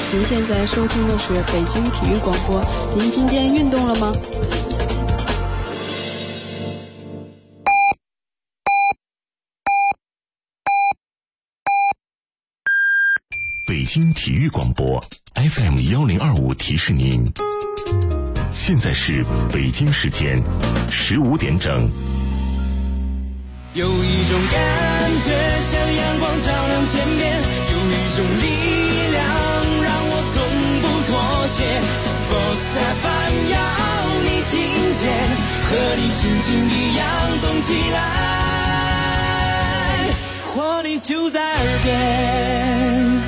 您现在收听的是北京体育广播。您今天运动了吗？ 北京体育广播 FM1025 提示您，现在是北京时间15点整。 有一种感觉像阳光照亮天边，有一种力量让我从不妥协。Sports FM 要你听见，和你心情一样动起来，活力就在耳边。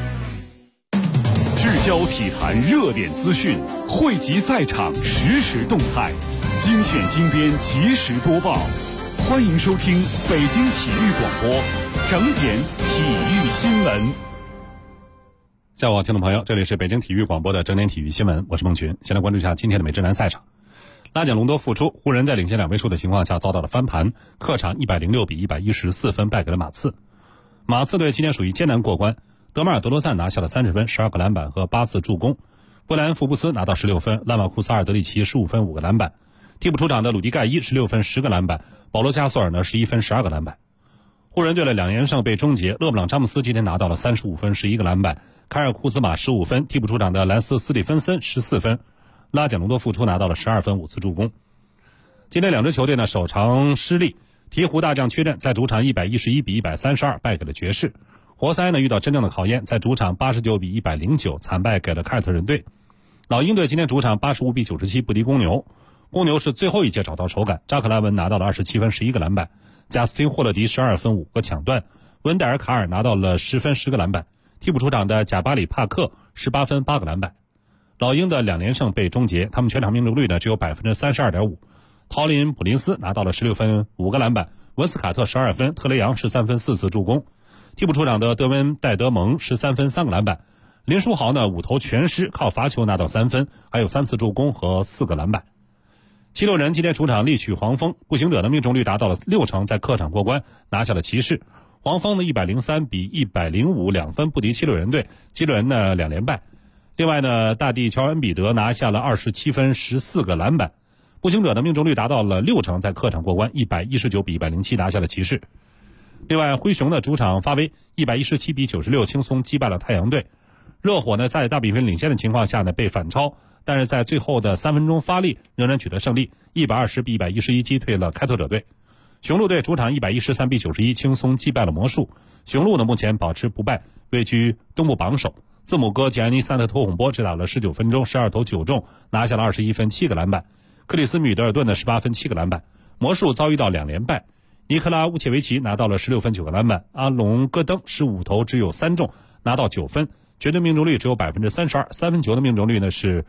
聚焦体坛热点资讯，汇集赛场实时动态，精选精编及时播报。欢迎收听北京体育广播整点体育新闻。 下午好，听众朋友，这里是北京体育广播的整点体育新闻，我是孟群。先来关注一下今天的美职篮赛场。拉贾隆多复出，湖人在领先2位数的情况下遭到了翻盘，客场106比114分败给了马刺。马刺队今天属于艰难过关，德马尔德罗赞拿下了30分、12个篮板和8次助攻，布莱恩福布斯拿到16分，拉马库斯阿尔德里奇15分5个篮板，替补出场的鲁迪盖伊16分10个篮板，保罗加索尔呢11分12个篮板。湖人队的2连胜被终结，勒布朗詹姆斯今天拿到了35分11个篮板，凯尔库兹马15分，替补出场的兰斯斯蒂芬森14分，拉贾隆多复出拿到了12分5次助攻。今天两支球队呢首场失利，鹈鹕大将缺阵，在主场111比132败给了爵士。活塞呢遇到真正的考验，在主场89比109惨败给了凯尔特人队。老鹰队今天主场85比97不敌公牛，公牛是最后一节找到手感，扎克拉文拿到了27分11个篮板，贾斯汀霍勒迪12分5个抢断，温戴尔卡尔拿到了10分10个篮板，替补出场的贾巴里帕克18分8个篮板。老鹰的2连胜被终结，他们全场命中率呢只有 32.5%， 陶林普林斯拿到了16分5个篮板，文斯卡特12分，特雷杨13分4次助攻，替补出场的德温戴德蒙13分3个篮板，林书豪呢5投全失，靠罚球拿到3分，还有3次助攻和4个篮板。76人今天主场力取黄蜂，步行者的命中率达到了60%，在客场过关拿下了骑士。黄蜂的103比105 2分不敌76人队，76人呢2连败。另外呢，大帝乔恩比德拿下了27分14个篮板，步行者的命中率达到了60%，在客场过关119比107拿下了骑士。另外，灰熊的主场发威117比96轻松击败了太阳队。热火呢在大比分领先的情况下呢被反超，但是在最后的3分钟发力，仍然取得胜利，120比111击退了开拓者队。雄鹿队主场113比91轻松击败了魔术。雄鹿呢目前保持不败，位居东部榜首。字母哥吉安尼·桑特托孔波只打了19分钟，12投9中，拿下了21分7个篮板。克里斯米德尔顿的18分7个篮板。魔术遭遇到2连败，尼克拉乌切维奇拿到了16分9个篮板，阿隆戈登15投只有3中，拿到9分，绝对命中率只有 32%， 三分球的命中率呢是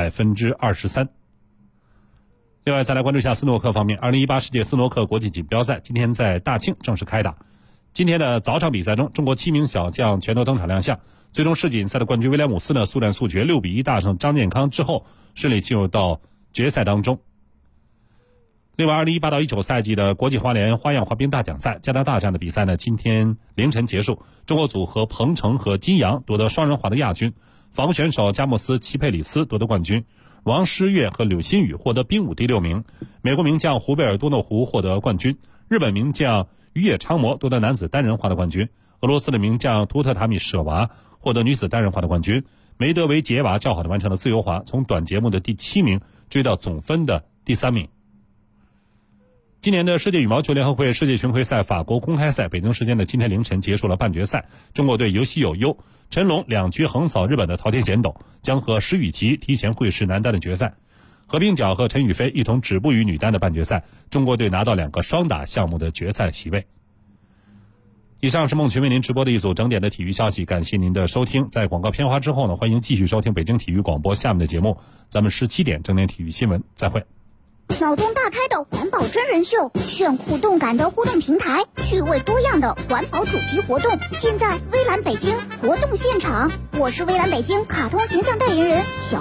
23%。 另外再来关注一下斯诺克方面，2018世界斯诺克国际锦标赛今天在大庆正式开打。今天的早场比赛中，中国7名小将全都登场亮相，最终世锦赛的冠军威廉姆斯呢速战速决6比1大胜张健康之后，顺利进入到决赛当中。另外2018到19赛季的国际花联花样滑冰大奖赛加拿大站的比赛呢今天凌晨结束，中国组合彭程和金阳夺得双人滑的亚军，法国选手加莫斯齐佩里斯夺得冠军，王诗玥和柳新宇获得冰舞第6名，美国名将胡贝尔多诺胡获得冠军，日本名将宇野昌磨夺得男子单人滑的冠军，俄罗斯的名将图特塔米舍娃获得女子单人滑的冠军，梅德韦杰娃较好的完成了自由滑，从短节目的第7名追到总分的第3名。今年的世界羽毛球联合会世界巡回赛法国公开赛北京时间的今天凌晨结束了半决赛，中国队有喜有忧，陈龙2局横扫日本的桃田贤斗，将和石宇奇提前会师男单的决赛。何冰皎和陈雨菲一同止步于女单的半决赛，中国队拿到2个双打项目的决赛席位。以上是孟群为您直播的一组整点的体育消息，感谢您的收听。在广告片花之后呢，欢迎继续收听北京体育广播下面的节目，咱们17点整点体育新闻再会。 脑洞大开的环保真人秀，炫酷动感的互动平台，趣味多样的环保主题活动，尽在微蓝北京活动现场。我是微蓝北京卡通形象代言人小飞。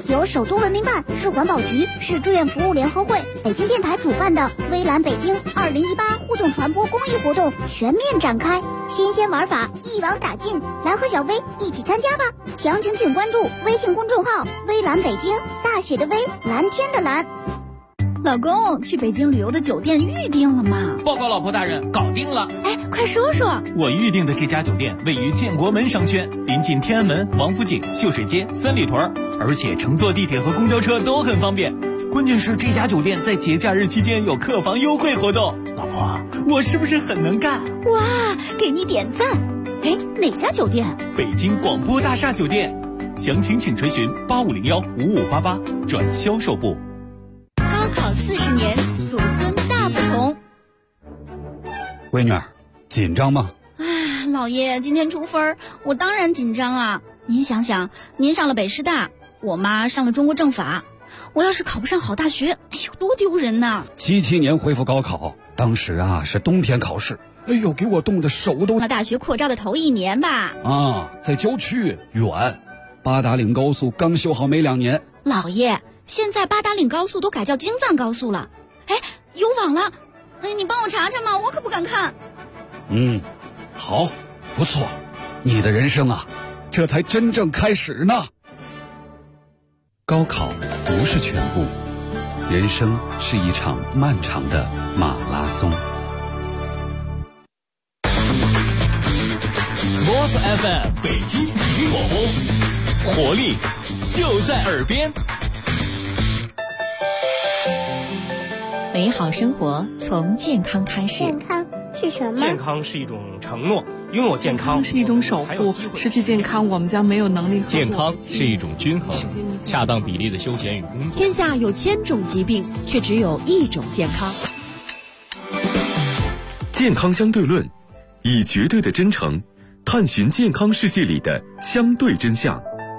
由首都文明办、市环保局、市志愿服务联合会、北京电台主办的微蓝北京2018互动传播公益活动全面展开，新鲜玩法一网打尽，来和小薇一起参加吧！详情请关注微信公众号微蓝北京，大写的微，蓝天的蓝。 老公，去北京旅游的酒店预定了吗？ 报告老婆大人，搞定了。 哎，快说说。 我预定的这家酒店位于建国门商圈，临近天安门、王府井、秀水街、三里屯，而且乘坐地铁和公交车都很方便。关键是这家酒店在节假日期间有客房优惠活动。老婆，我是不是很能干？ 哇，给你点赞。哎，哪家酒店？ 北京广播大厦酒店。详情请垂询8501-5588转销售部。 高考40年，祖孙大不同。 闺女儿，紧张吗？ 老爷，今天出分，我当然紧张啊。您想想，您上了北师大，我妈上了中国政法，我要是考不上好大学，哎呦，多丢人呐 ！77年恢复高考，当时是冬天考试，哎呦，给我冻得手都…… 那大学扩招的头1年吧？ 在郊区，远，八达岭高速刚修好没2年。 老爷，现在八达岭高速都改叫京藏高速了，哎，有网了，哎，你帮我查查嘛，我可不敢看。 好，不错，你的人生这才真正开始呢。高考不是全部，人生是一场漫长的马拉松。 Sports FM 北京体育广播，活力就在耳边。 美好生活从健康开始。 健康是什么？ 健康是一种承诺，拥有健康是一种守护，失去健康我们将没有能力。 健康是一种均衡，恰当比例的休闲与工作。 天下有1000种疾病，却只有1种健康。 健康相对论，以绝对的真诚探寻健康世界里的相对真相。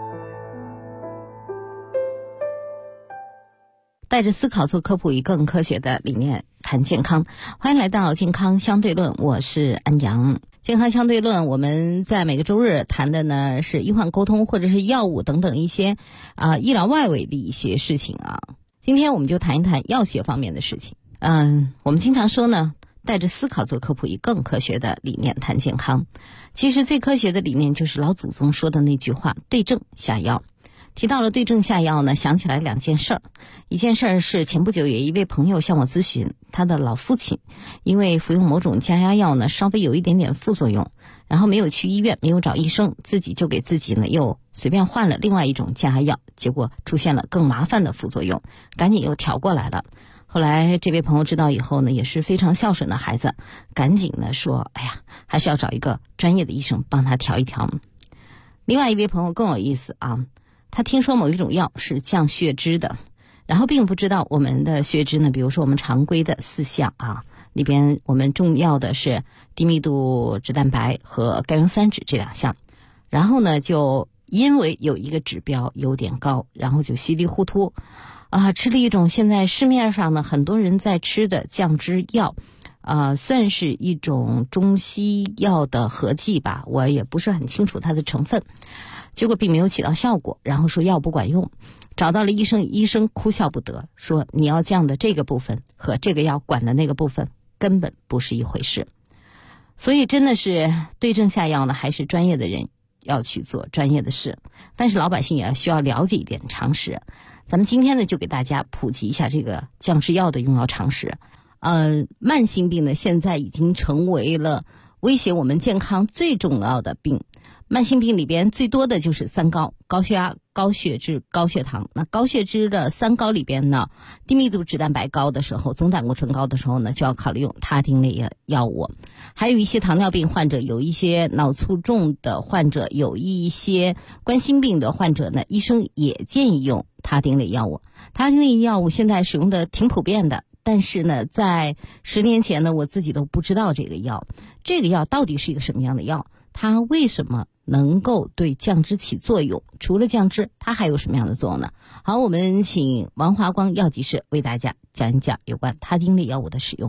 带着思考做科普，以更科学的理念谈健康。欢迎来到健康相对论，我是安阳。健康相对论，我们在每个周日谈的呢是医患沟通或者是药物等等一些医疗外围的一些事情啊。今天我们就谈一谈药学方面的事情。我们经常说呢，带着思考做科普，以更科学的理念谈健康。其实最科学的理念就是老祖宗说的那句话：对症下药。提到了对症下药呢，想起来2件事儿。一件事儿是前不久有一位朋友向我咨询，他的老父亲因为服用某种降压药呢，稍微有一点点副作用，然后没有去医院，没有找医生，自己就给自己呢又随便换了另外一种降压药，结果出现了更麻烦的副作用，赶紧又调过来了。后来这位朋友知道以后呢，也是非常孝顺的孩子，赶紧呢说，哎呀，还是要找一个专业的医生帮他调一调。另外一位朋友更有意思啊，他听说某一种药是降血脂的，然后并不知道我们的血脂呢，比如说我们常规的4项里边我们重要的是低密度脂蛋白和甘油三酯这2项，然后呢就因为有一个指标有点高，然后就稀里糊涂吃了一种现在市面上呢很多人在吃的降脂药，算是一种中西药的合剂吧，我也不是很清楚它的成分。结果并没有起到效果，然后说药不管用，找到了医生，医生哭笑不得，说你要降的这个部分和这个药管的那个部分根本不是一回事。所以真的是对症下药呢，还是专业的人要去做专业的事，但是老百姓也需要了解一点常识。咱们今天呢就给大家普及一下这个降脂药的用药常识。慢性病呢现在已经成为了威胁我们健康最重要的病。慢性病里边最多的就是3高：高血压、高血脂、高血糖。那高血脂的3高里边呢，低密度脂蛋白高的时候，总胆固醇高的时候呢，就要考虑用他汀类药物。还有一些糖尿病患者，有一些脑卒中的患者，有一些冠心病的患者呢，医生也建议用他汀类药物。他汀类药物现在使用的挺普遍的，但是呢，在10年前呢，我自己都不知道这个药。这个药到底是一个什么样的药？它为什么能够对降脂起作用？除了降脂，它还有什么样的作用呢？好，我们请王华光药剂师为大家讲一讲有关他汀类药物的使用。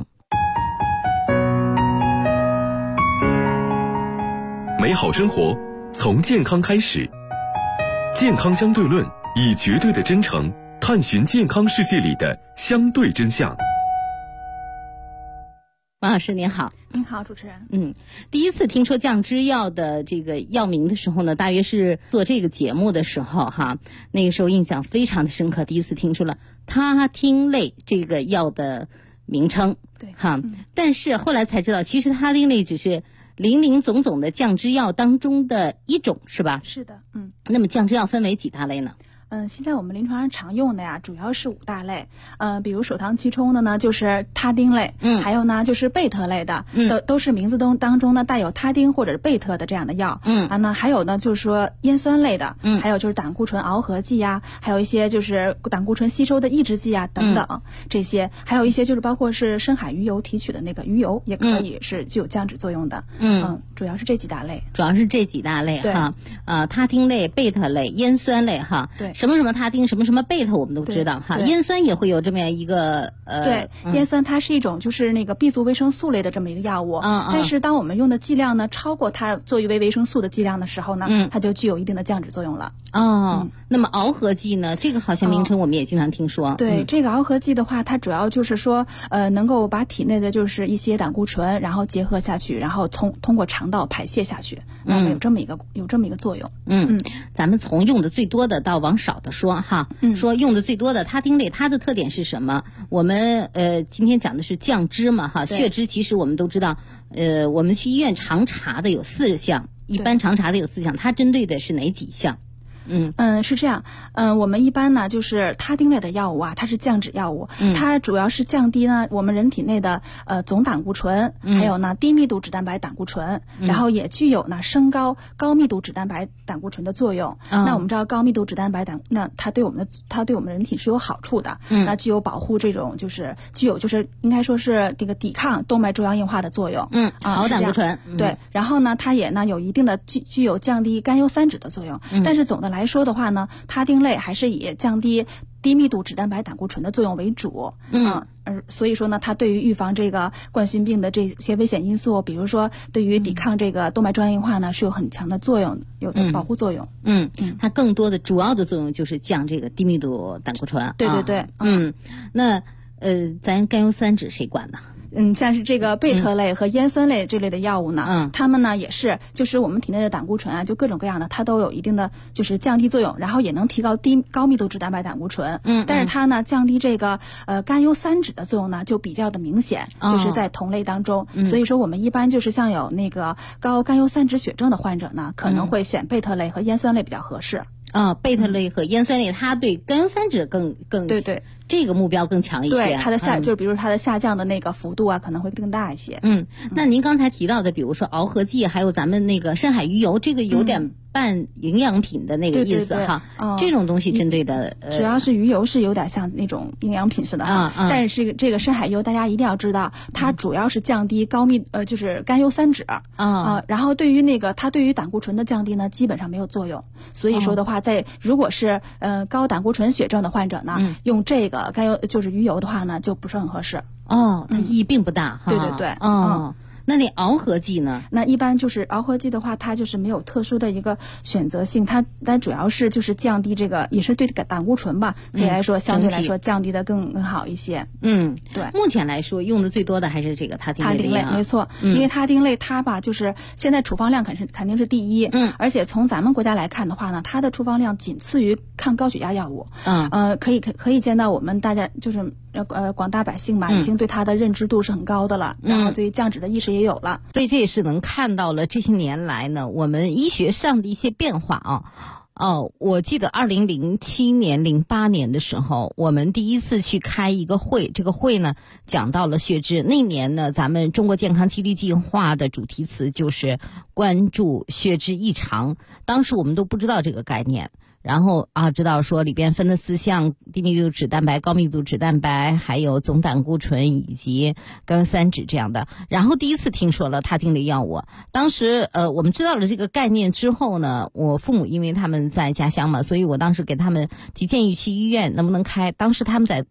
美好生活从健康开始，健康相对论以绝对的真诚探寻健康世界里的相对真相。 王老师您好。 您好，主持人。 第一次听说降脂药的这个药名的时候呢，大约是做这个节目的时候哈，那个时候印象非常的深刻，第一次听说了他汀类这个药的名称。 对哈，但是后来才知道，其实他汀类只是林林总总的降脂药当中的一种，是吧？ 是的， 那么降脂药分为几大类呢？ 现在我们临床上常用的呀，主要是5大类。比如首当其冲的呢，就是他汀类，还有呢就是贝特类的，都是名字当中呢带有他汀或者是贝特的这样的药。那还有呢就是说烟酸类的，还有就是胆固醇螯合剂呀，还有一些就是胆固醇吸收的抑制剂啊等等，这些还有一些就是包括是深海鱼油提取的那个鱼油，也可以是具有降脂作用的。主要是这几大类。 主要是这几大类哈，他汀类、贝特类、烟酸类哈。 对。 什么什么他汀，什么什么贝特，我们都知道哈。烟酸也会有这么样一个对，烟酸它是一种就是那个 B 族维生素类的这么一个药物。但是当我们用的剂量呢超过它作为维生素的剂量的时候呢，它就具有一定的降脂作用了。 那么螯合剂呢？这个好像名称我们也经常听说。 对，这个螯合剂的话，它主要就是说能够把体内的就是一些胆固醇然后结合下去，然后通过肠道排泄下去，那么有这么一个作用。 咱们从用的最多的到往少的说哈，说用的最多的他汀类，它的特点是什么？我们今天讲的是降脂嘛哈，血脂其实我们都知道，我们去医院常查的有4项，一般常查的有4项，它针对的是哪几项？ 是这样。我们一般呢就是他汀类的药物啊，它是降脂药物，它主要是降低呢我们人体内的总胆固醇，还有呢低密度脂蛋白胆固醇，然后也具有呢升高高密度脂蛋白胆固醇的作用。那我们知道高密度脂蛋白那它对我们人体是有好处的，那具有保护这种就是具有就是应该说是这个抵抗动脉粥样硬化的作用。 好胆固醇。 对，然后呢它也呢有一定的具有降低甘油三酯的作用。但是总的来说的话呢，他汀类还是以降低低密度脂蛋白胆固醇的作用为主。所以说呢，它对于预防这个冠心病的这些危险因素，比如说对于抵抗这个动脉粥样硬化呢，是有很强的作用，有的保护作用。 它更多的主要的作用就是降这个低密度胆固醇。 对对对。 那咱甘油三酯谁管呢？ 像是这个贝特类和烟酸类这类的药物呢，它们呢也是就是我们体内的胆固醇啊，就各种各样的，它都有一定的就是降低作用，然后也能提高高密度脂蛋白胆固醇。但是它呢降低这个甘油三酯的作用呢就比较的明显，就是在同类当中。所以说我们一般就是像有那个高甘油三酯血症的患者呢，可能会选贝特类和烟酸类比较合适。 贝特类和烟酸类，它对甘油三酯更对。 这个目标更强一些。 对，它的就是比如它的下降的那个幅度啊，可能会更大一些。 那您刚才提到的，比如说螯合剂，还有咱们那个深海鱼油，这个有点半营养品的那个意思哈。这种东西针对的主要是鱼油是有点像那种营养品似的哈。但是这个深海鱼油大家一定要知道，它主要是降低就是甘油三酯然后对于那个它对于胆固醇的降低呢，基本上没有作用。所以说的话，如果是高胆固醇血症的患者呢，用这个甘油就是鱼油的话呢，就不是很合适。 它意义并不大。 对对对。 那螯合剂呢？ 那一般就是螯合剂的话，它就是没有特殊的一个选择性，它主要是就是降低这个，也是对胆固醇吧，可以来说相对来说降低的更好一些。对。 目前来说用的最多的还是这个他汀类。 没错。因为他汀类它吧，就是现在处方量肯定是第一。而且从咱们国家来看的话呢，它的处方量仅次于抗高血压药物。可以见到我们大家就是广大百姓吧，已经对它的认知度是很高的了，然后对于降脂的意识也有了。 所以这也是能看到了这些年来呢，我们医学上的一些变化啊。我记得2007年、08年的时候，我们第一次去开一个会，这个会呢讲到了血脂。那年呢，咱们中国健康激励计划的主题词就是关注血脂异常。当时我们都不知道这个概念。然后知道说里边分的4项：低密度脂蛋白、高密度脂蛋白，还有总胆固醇以及甘油三酯这样的。然后第一次听说了他汀类药物，当时我们知道了这个概念之后呢，我父母因为他们在家乡嘛，所以我当时给他们提建议去医院能不能开。当时他们在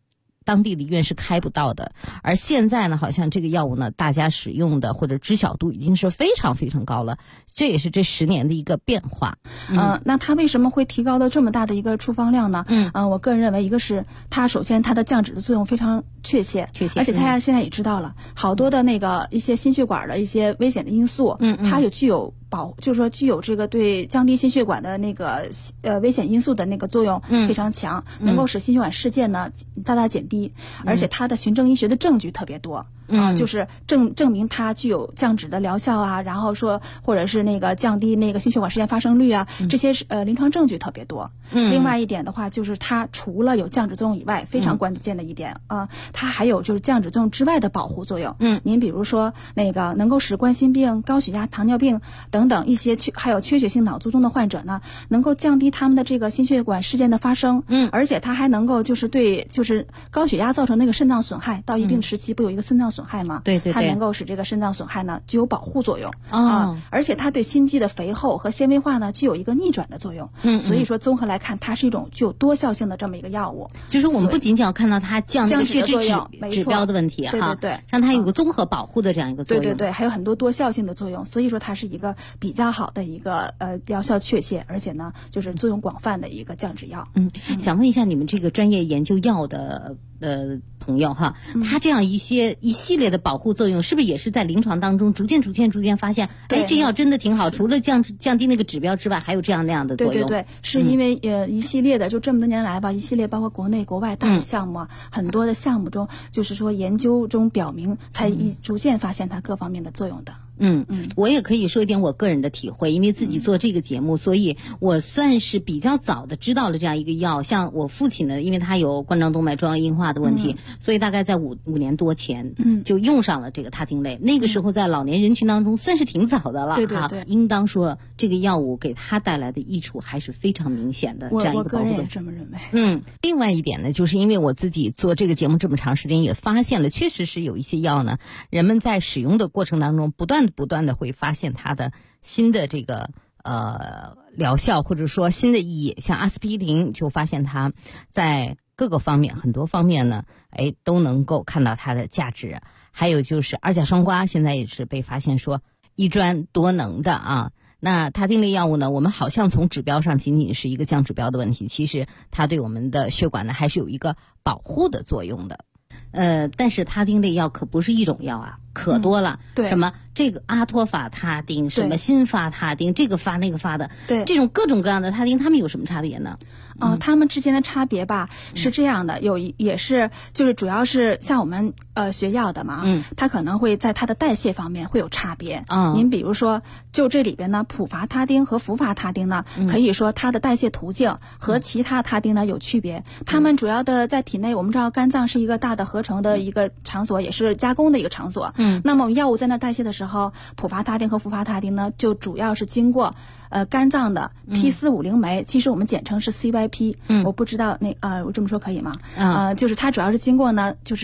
当地的医院是开不到的。而现在呢，好像这个药物呢，大家使用的或者知晓度已经是非常非常高了，这也是这10年的一个变化。 那它为什么会提高到这么大的一个处方量呢？我个人认为，一个是它首先它的降脂的作用非常确切，而且大家现在也知道了，好多的那个一些心血管的一些危险的因素，它有具有就是说具有这个对降低心血管的那个危险因素的那个作用非常强，能够使心血管事件呢大大减低，而且它的循证医学的证据特别多。就是证明它具有降脂的疗效啊，然后说或者是那个降低那个心血管事件发生率啊，这些临床证据特别多。另外一点的话，就是它除了有降脂作用以外，非常关键的一点它还有就是降脂作用之外的保护作用。您比如说那个能够使冠心病、高血压、糖尿病等等一些还有缺血性脑卒中的患者呢，能够降低他们的这个心血管事件的发生。而且它还能够就是对就是高血压造成那个肾脏损害，到一定时期不有一个肾脏损害吗？ 对， 它能够使这个肾脏损害呢具有保护作用而且它对心肌的肥厚和纤维化呢具有一个逆转的作用。所以说综合来看，它是一种具有多效性的这么一个药物。 就是我们不仅仅要看到它降这个血脂指标的问题对， 让它有个综合保护的这样一个作用。 对，还有很多多效性的作用。所以说它是一个比较好的一个疗效确切，而且呢就是作用广泛的一个降脂药。 想问一下你们这个专业研究药的朋友哈，它这样一系列的保护作用，是不是也是在临床当中逐渐发现，这药真的挺好，除了降低那个指标之外，还有这样那样的作用？ 对，是因为一系列的就这么多年来吧，一系列包括国内国外大的项目很多的项目中，就是说研究中表明，才逐渐发现它各方面的作用的。 我也可以说一点我个人的体会，因为自己做这个节目，所以我算是比较早的知道了这样一个药。像我父亲呢，因为他有冠状动脉粥样硬化的问题，所以大概在5年多前就用上了这个他汀类。那个时候在老年人群当中算是挺早的了对， 应当说这个药物给他带来的益处还是非常明显的。这样一个保护我个人也这么认为。 另外一点呢，就是因为我自己做这个节目这么长时间，也发现了确实是有一些药呢，人们在使用的过程当中不断的会发现它的新的这个疗效，或者说新的意义。像阿司匹林就发现它在各个方面很多方面呢都能够看到它的价值。还有就是二甲双胍现在也是被发现说一专多能的那他汀类药物呢，我们好像从指标上仅仅是一个降指标的问题，其实它对我们的血管呢还是有一个保护的作用的。但是他汀类药可不是一种药可多了。 对， 什么这个阿托法他汀，什么辛发他汀，这个发那个发的， 对， 这种各种各样的他汀，它们有什么差别呢？ 它们之间的差别吧是这样的，也是就是主要是像我们学药的嘛，它可能会在它的代谢方面会有差别。您比如说，就这里边呢，普伐他汀和福伐他汀呢，可以说它的代谢途径和其他他汀呢有区别。它们主要的在体内，我们知道肝脏是一个大的合成的一个场所，也是加工的一个场所。那么我们药物在那代谢的时候，普伐他汀和福伐他汀呢，就主要是经过肝脏的 P450酶，其实我们简称是 CYP。我不知道我这么说可以吗？就是它主要是经过呢，就是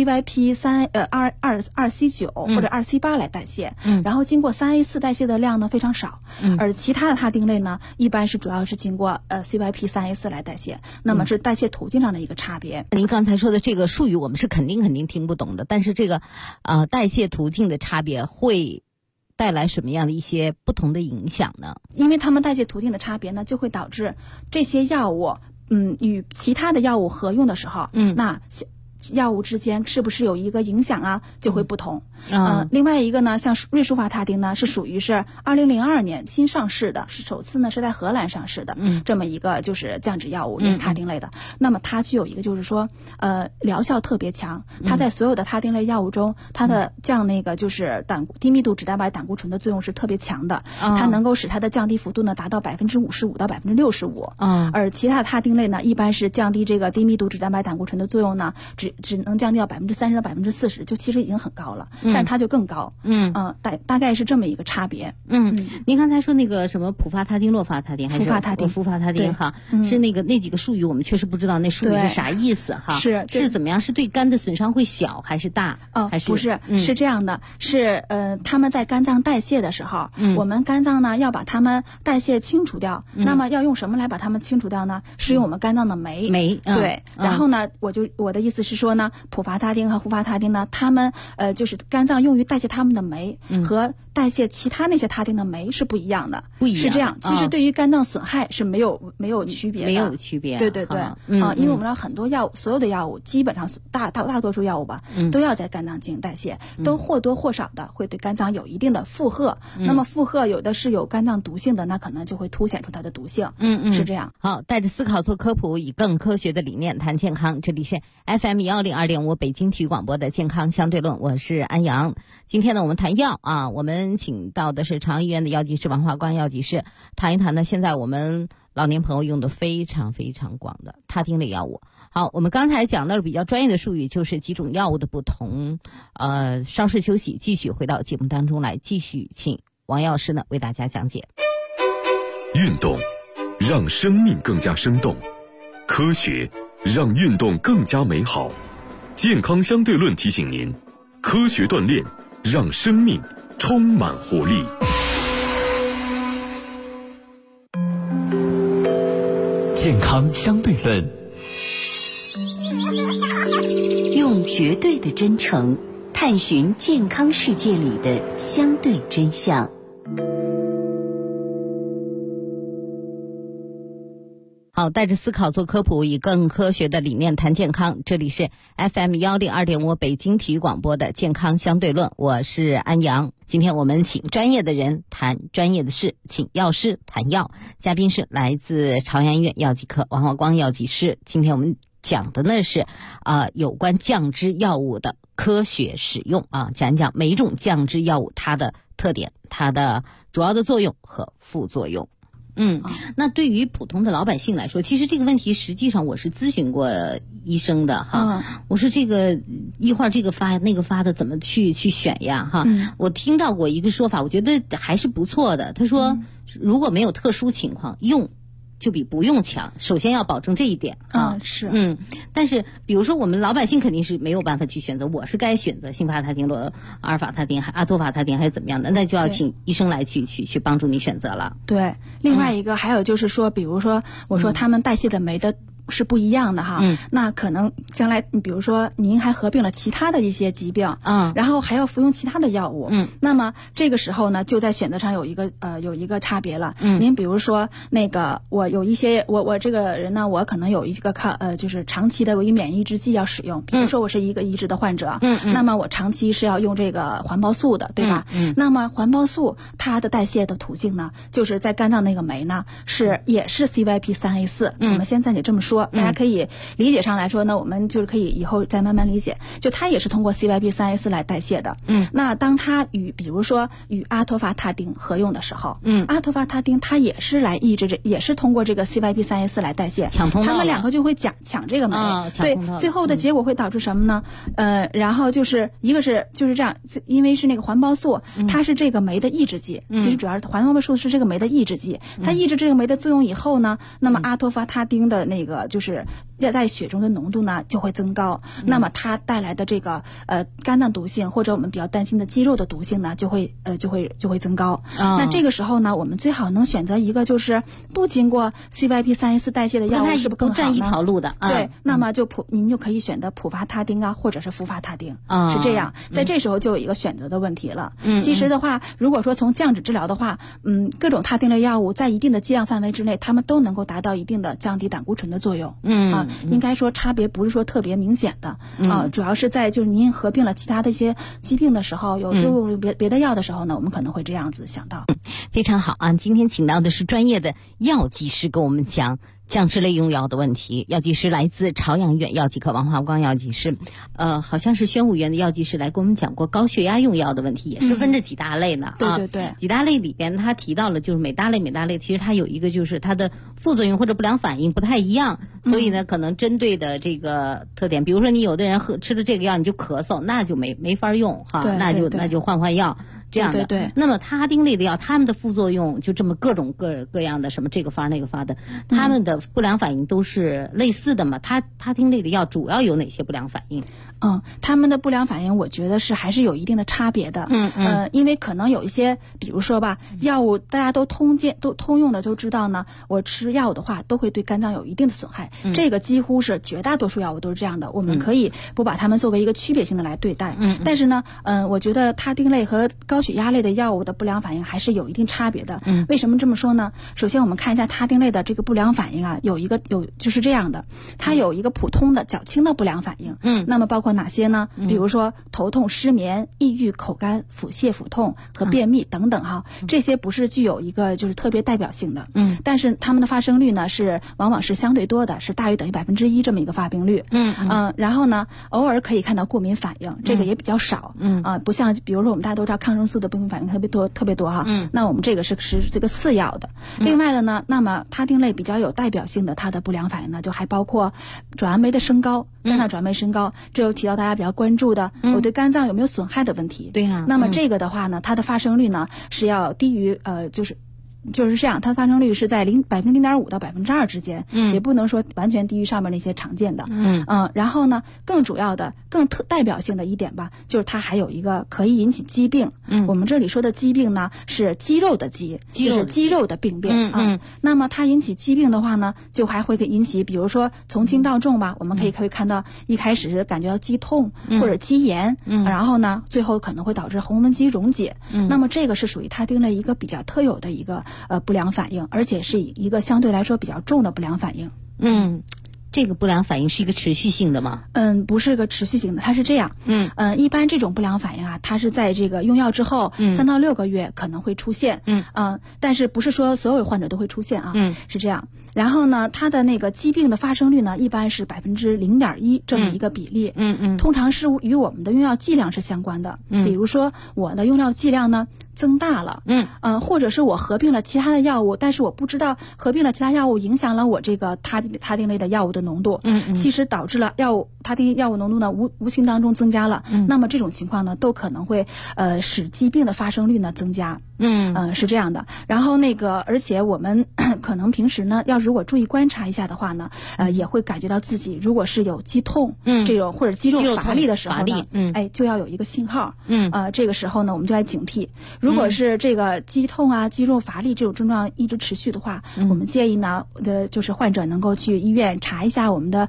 CYP2C9 或者2C8来代谢，然后经过3A4代谢的量呢非常少，而其他的他汀类呢，一般是主要是经过CYP3A4来代谢，那么是代谢途径上的一个差别。 您刚才说的这个术语我们是肯定听不懂的，但是这个代谢途径的差别会带来什么样的一些不同的影响呢？ 因为它们代谢途径的差别呢，就会导致这些药物与其他的药物合用的时候，那药物之间是不是有一个影响就会不同。另外一个呢，像瑞舒伐他汀呢，是属于是2002年新上市的，是首次呢是在荷兰上市的这么一个就是降脂药物，也是他汀类的。那么它具有一个就是说疗效特别强，它在所有的他汀类药物中，它的降那个就是低密度脂蛋白胆固醇的作用是特别强的，它能够使它的降低幅度呢达到55%到65%。而其他的他汀类呢，一般是降低这个低密度脂蛋白胆固醇的作用呢，只能降低到30%到40%，就其实已经很高了，但它就更高。大概是这么一个差别。 您刚才说那个什么普伐他汀、洛伐他汀还是福伐他汀？ 福伐他汀是那几个术语我们确实不知道那术语是啥意思是怎么样？是对肝的损伤会小还是大？还是不是？是这样的，是他们在肝脏代谢的时候，我们肝脏呢要把它们代谢清除掉，那么要用什么来把它们清除掉呢？是用我们肝脏的酶。 对， 然后呢，我的意思是说。 说呢，普伐他汀和福伐他汀呢，它们就是肝脏用于代谢它们的酶和代谢其他那些他汀的酶是不一样的，是这样。其实对于肝脏损害是没有区别的， 没有区别。 对对对，因为我们知道很多药物，所有的药物基本上大多数药物吧，都要在肝脏进行代谢，都或多或少的会对肝脏有一定的负荷。那么负荷有的是有肝脏毒性的，那可能就会凸显出它的毒性。是这样。 好，带着思考做科普，以更科学的理念谈健康。这里是 FM 102.5北京体育广播的健康相对论，我是安阳。今天呢，我们谈药啊，我们请到的是朝阳医院的药剂师王华光药剂师，谈一谈呢，现在我们老年朋友用的非常非常广的他汀类药物。好，我们刚才讲到了比较专业的术语，就是几种药物的不同。稍事休息，继续回到节目当中来，继续请王药师呢为大家讲解。 运动让生命更加生动，科学让运动更加美好。健康相对论提醒您，科学锻炼让生命充满活力。 健康相对论， 用绝对的真诚探寻健康世界里的相对真相。 好，带着思考做科普，以更科学的理念谈健康。这里是 FM 102.5北京体育广播的健康相对论，我是安阳。今天我们请专业的人谈专业的事，请药师谈药。嘉宾是来自朝阳医院药剂科王华光药剂师。今天我们讲的呢是有关降脂药物的科学使用啊，讲一讲每一种降脂药物它的特点、它的主要的作用和副作用。那对于普通的老百姓来说，其实这个问题实际上我是咨询过医生的哈。我说这个一会儿这个发那个发的怎么去选呀哈。我听到过一个说法，我觉得还是不错的。他说如果没有特殊情况，用就比不用强，首先要保证这一点啊。 是。 但是比如说我们老百姓肯定是没有办法去选择，我是该选择辛伐他汀、阿尔法他汀、阿托伐他汀还是怎么样的，那就要请医生来去帮助你选择了。 对，另外一个还有就是说，比如说我说他们代谢的酶的是不一样的哈。那可能将来比如说您还合并了其他的一些疾病，然后还要服用其他的药物，那么这个时候呢，就在选择上有一个差别了。您比如说那个我有一些我这个人呢，我可能有一个就是长期的有一免疫抑制剂要使用，比如说我是一个抑制的患者，那么我长期是要用这个环孢素的，对吧？那么环孢素它的代谢的途径呢，就是在肝脏那个酶呢也是 CYP3A4。我们现在也这么说。大家可以理解上来说呢，我们就是可以以后再慢慢理解，就它也是通过 CYP3A4 来代谢的。那当它比如说与阿托伐他汀合用的时候，阿托伐他汀它也是来抑制也是通过这个 CYP3A4 来代谢， 抢通道了， 他们两个就会抢这个酶。对，最后的结果会导致什么呢？然后就是一个是就是这样，因为是那个环孢素，它是这个酶的抑制剂，其实主要是环孢素是这个酶的抑制剂，它抑制这个酶的作用以后呢，那么阿托伐他汀的那个就是在血中的浓度呢就会增高，那么它带来的这个肝脏毒性或者我们比较担心的肌肉的毒性呢就会增高。那这个时候呢，我们最好能选择一个就是不经过 CYP3A4 代谢的药物，是不是更好呢？ 都占一条路的。 对，那么您就可以选择普伐他汀啊，或者是福伐他汀，是这样。在这时候就有一个选择的问题了。其实的话，如果说从降脂治疗的话，各种他汀类药物在一定的剂量范围之内，它们都能够达到一定的降低胆固醇的作用。应该说差别不是说特别明显的主要是在就是您合并了其他的一些疾病的时候，有用别的药的时候呢，我们可能会这样子想到。 非常好啊！今天请到的是专业的药剂师跟我们讲降脂类用药的问题。药剂师来自朝阳医院药剂科王华光药剂师，好像是宣武院的药剂师来跟我们讲过高血压用药的问题，也是分这几大类呢。 对， 几大类里边他提到了就是每大类，其实它有一个就是它的副作用或者不良反应不太一样，所以呢可能针对的这个特点，比如说你有的人吃了这个药你就咳嗽，那就没法用哈，那就换药。 这样的。 对。 那么他汀类的药，他们的副作用就这么各种各样的，什么这个发那个发的，他们的不良反应都是类似的嘛？他汀类的药主要有哪些不良反应？ 他们的不良反应，我觉得是还是有一定的差别的。因为可能有一些，比如说吧，药物大家都通用的都知道呢，我吃药物的话都会对肝脏有一定的损害。这个几乎是绝大多数药物都是这样的，我们可以不把它们作为一个区别性的来对待。但是呢，我觉得他汀类和高血压类的药物的不良反应还是有一定差别的。为什么这么说呢？首先我们看一下他汀类的这个不良反应啊，就是这样的，它有一个普通的较轻的不良反应。那么包括哪些呢？比如说头痛、失眠、抑郁、口干、腹泻、腹痛和便秘等等哈，这些不是具有一个就是特别代表性的。但是它们的发生率呢往往是相对多的，是大于等于1%这么一个发病率。然后呢，偶尔可以看到过敏反应，这个也比较少。不像比如说我们大家都知道抗生素的过敏反应特别多哈。那我们这个是这个次要的。另外的呢，那么他汀类比较有代表性的它的不良反应呢，就还包括转氨酶的升高，肝脏转氨酶升高，这又提到大家比较关注的，我对肝脏有没有损害的问题。 对呀。 那么这个的话呢，它的发生率呢是要低于就是这样，它发生率是在0.5%到2%之间，也不能说完全低于上面那些常见的。然后呢，更主要的、更代表性的一点吧，就是它还有一个可以引起疾病。我们这里说的疾病呢，是肌肉的就是肌肉的病变。那么它引起疾病的话呢，就还会引起，比如说从轻到重吧，我们可以看到一开始是感觉到肌痛或者肌炎，然后呢，最后可能会导致横纹肌溶解。那么这个是属于他汀类一个比较特有的一个不良反应，而且是一个相对来说比较重的不良反应。 这个不良反应是一个持续性的吗？ 不是个持续性的，它是这样。一般这种不良反应啊，它是在这个用药之后3到6个月可能会出现。但是不是说所有患者都会出现啊？是这样。然后呢，它的那个疾病的发生率呢，一般是0.1%这么一个比例。通常是与我们的用药剂量是相关的。比如说我的用药剂量呢增大了，或者是我合并了其他的药物，但是我不知道合并了其他药物影响了我这个他汀类的药物的浓度，其实导致了他汀药物浓度呢无形当中增加了。那么这种情况呢，都可能会使疾病的发生率呢增加。是这样的。然后而且我们可能平时呢，如果注意观察一下的话呢，也会感觉到自己如果是有肌痛，这种或者肌肉乏力的时候呢，就要有一个信号。这个时候呢，我们就要警惕。如果是这个肌痛啊、肌肉乏力这种症状一直持续的话，我们建议呢就是患者能够去医院查一下我们的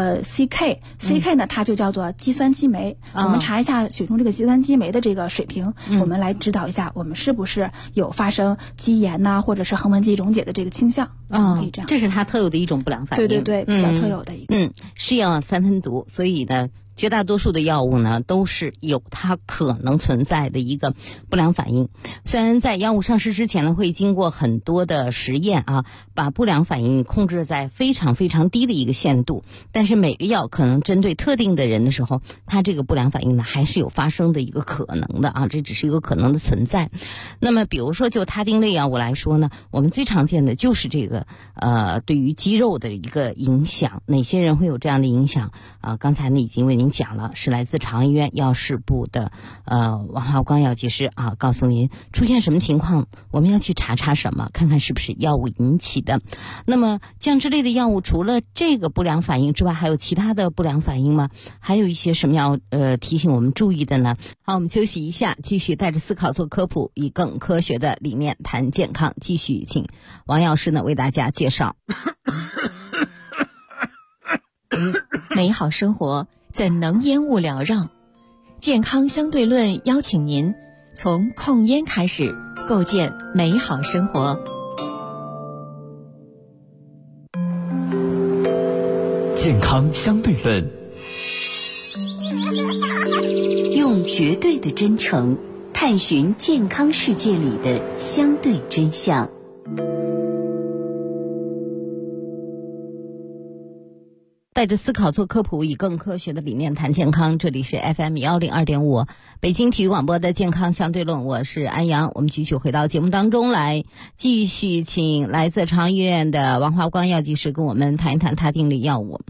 CK 呢，它就叫做肌酸激酶。我们查一下血中这个肌酸激酶的这个水平，我们来指导一下我们是不是有发生肌炎呐，或者是横纹肌溶解的这个倾向。可以这样。 这是它特有的一种不良反应。 对，比较特有的一个。 是药三分毒，所以呢，绝大多数的药物呢都是有它可能存在的一个不良反应。虽然在药物上市之前呢，会经过很多的实验啊，把不良反应控制在非常非常低的一个限度，但是每个药可能针对特定的人的时候，它这个不良反应呢还是有发生的一个可能的啊，这只是一个可能的存在。那么比如说就他汀类药物来说呢，我们最常见的就是这个对于肌肉的一个影响。哪些人会有这样的影响啊？刚才呢已经为您讲了，是来自长安医院药事部的王华光药剂师啊，告诉您出现什么情况，我们要去查什么，看看是不是药物引起的。那么降脂类的药物除了这个不良反应之外，还有其他的不良反应吗？还有一些什么要提醒我们注意的呢？好，我们休息一下，继续带着思考做科普，以更科学的理念谈健康。继续请王药师呢为大家介绍。 美好生活怎能烟雾缭绕？健康相对论邀请您从控烟开始，构建美好生活。 健康相对论， 用绝对的真诚探寻健康世界里的相对真相。 带着思考做科普，以更科学的理念谈健康。这里是 FM102.5 北京体育广播的健康相对论，我是安阳。我们继续回到节目当中来，继续请来自长安医院的王华光药剂师跟我们谈一谈他汀类药物。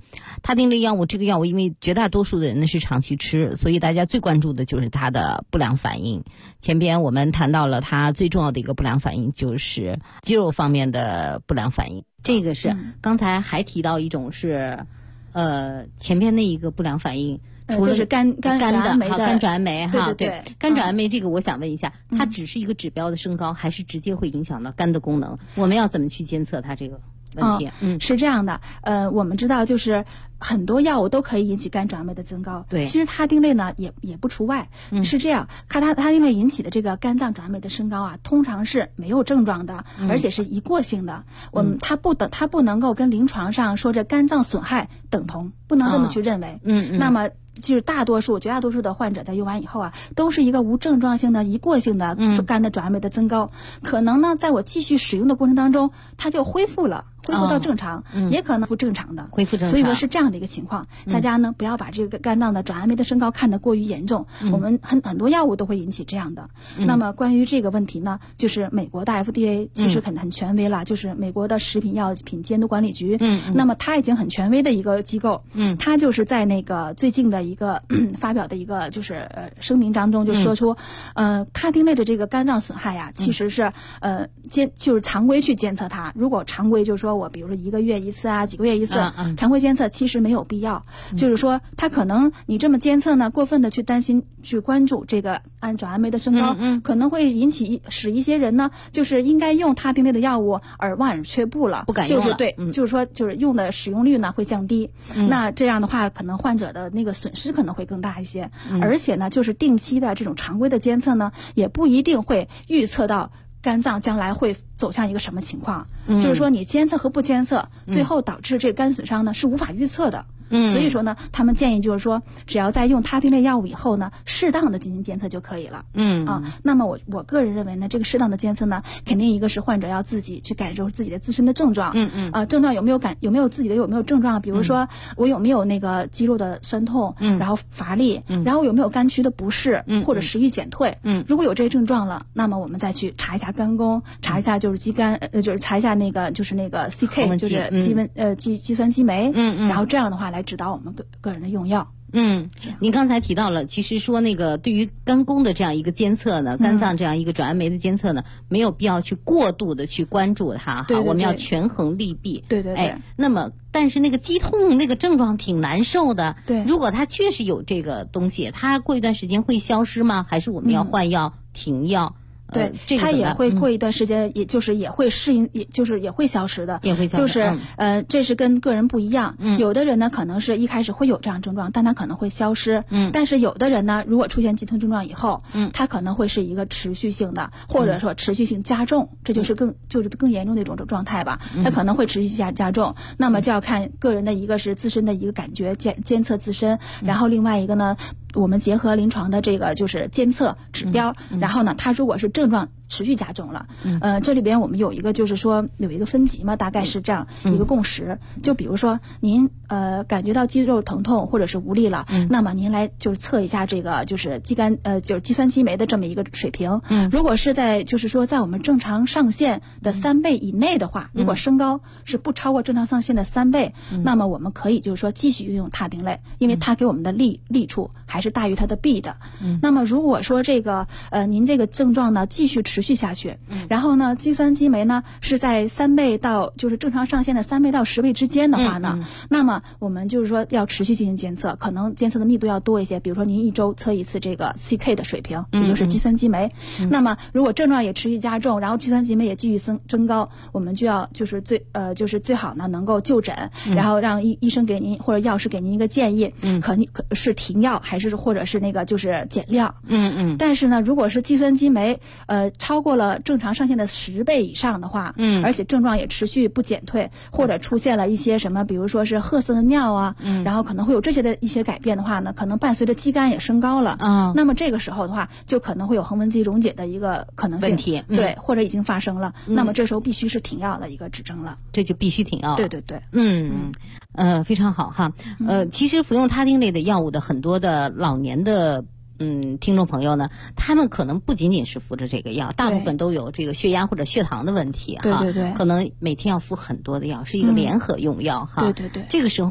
他汀类药物这个药物，因为绝大多数的人呢是长期吃，所以大家最关注的就是它的不良反应。前边我们谈到了它最重要的一个不良反应就是肌肉方面的不良反应，这个是刚才还提到一种是前边那一个不良反应。除了就是肝转氨酶的肝转氨酶哈， 对， 肝转氨酶这个我想问一下，它只是一个指标的升高，还是直接会影响到肝的功能？我们要怎么去监测它这个问题？ 是这样的，我们知道就是很多药物都可以引起肝转氨酶的增高， 对， 其实他汀类呢也不除外。是这样，他汀类引起的这个肝脏转氨酶的升高啊，通常是没有症状的，而且是一过性的。它不能够跟临床上说这肝脏损害等同，不能这么去认为。那么就是绝大多数的患者在用完以后啊，都是一个无症状性的一过性的肝的转氨酶的增高，可能呢在我继续使用的过程当中，它就恢复到正常，也可能恢复正常的，所以说是这样的一个情况。大家呢不要把这个肝脏的转氨酶的升高看得过于严重，我们很多药物都会引起这样的。那么关于这个问题呢，就是美国的 FDA 其实很权威了，就是美国的食品药品监督管理局，那么它已经很权威的一个机构，它就是在那个最近的一个发表的一个就是声明当中就说出，他汀类的这个肝脏损害呀，其实是就是常规去监测它，如果常规就是说我比如说1个月一次啊，几个月一次，常规监测其实没有必要。就是说它可能你这么监测呢，过分的去担心去关注这个转氨酶的升高，可能会使一些人呢，就是应该用他汀类的药物而望而却步了， 不敢用了。 就是对，就是说就是用的使用率呢会降低，那这样的话可能患者的那个损失可能会更大一些，而且呢就是定期的这种常规的监测呢，也不一定会预测到肝脏将来会走向一个什么情况，就是说你监测和不监测，最后导致这个肝损伤呢是无法预测的。所以说呢，他们建议就是说，只要在用他汀类药物以后呢，适当的进行监测就可以了。那么我个人认为呢，这个适当的监测呢，肯定一个是患者要自己去感受自己的自身的症状，症状有没有症状，比如说我有没有那个肌肉的酸痛，然后乏力，然后有没有肝区的不适，或者食欲减退，如果有这些症状了，那么我们再去查一下肝功，查一下就是肌酐，就是查一下那个就是那个 CK， 就是肌酸激酶，然后这样的话来指导我们个人的用药。 您刚才提到了，其实说那个对于肝功的这样一个监测呢，肝脏这样一个转氨酶的监测呢，没有必要去过度的去关注它哈，我们要权衡利弊。 对。 那么但是那个肌痛那个症状挺难受的， 对， 如果它确实有这个东西，它过一段时间会消失吗？还是我们要换药、停药？ 对，它也会过一段时间，也就是也会适应，也会消失的， 也会消失。 就是这是跟个人不一样。有的人呢，可能是一开始会有这样症状，但他可能会消失。但是有的人呢，如果出现肌痛症状以后，他可能会是一个持续性的，或者说持续性加重，这就是更严重的一种状态吧。他可能会持续加重，那么就要看个人的一个是自身的一个感觉监测自身，然后另外一个呢，我们结合临床的这个就是监测指标，然后呢，他如果是症状持续加重了，这里边我们有一个就是说有一个分级嘛，大概是这样一个共识，就比如说您感觉到肌肉疼痛或者是无力了，那么您来就是测一下这个就是就是肌酸激酶的这么一个水平，如果是在就是说在我们正常上限的3倍以内的话，如果升高是不超过正常上限的3倍，那么我们可以就是说继续运用他汀类，因为它给我们的利处还是大于它的弊的。那么如果说这个您这个症状呢继续持续下去，然后呢肌酸激酶呢是在3倍到就是正常上限的3倍到10倍之间的话呢，那么我们就是说要持续进行监测，可能监测的密度要多一些，比如说您1周测一次这个 CK 的水平，也就是肌酸激酶。那么如果症状也持续加重，然后肌酸激酶也继续增高，我们就要就是最好呢能够就诊，然后让医生给您或者药师给您一个建议，可是停药还是或者是那个就是减量。但是呢，如果是肌酸激酶超过了正常上限的10倍以上的话，而且症状也持续不减退，或者出现了一些什么，比如说是褐色的尿啊，然后可能会有这些的一些改变的话呢，可能伴随着肌酐也升高了，那么这个时候的话，就可能会有横纹肌溶解的一个可能性问题， 对，或者已经发生了，那么这时候必须是停药的一个指征了， 这就必须停药了。 对， 非常好哈。其实服用他汀类的药物的很多的老年的听众朋友呢，他们可能不仅仅是服着这个药，大部分都有这个血压或者血糖的问题哈。 对， 可能每天要服很多的药，是一个联合用药哈。 对。 这个时候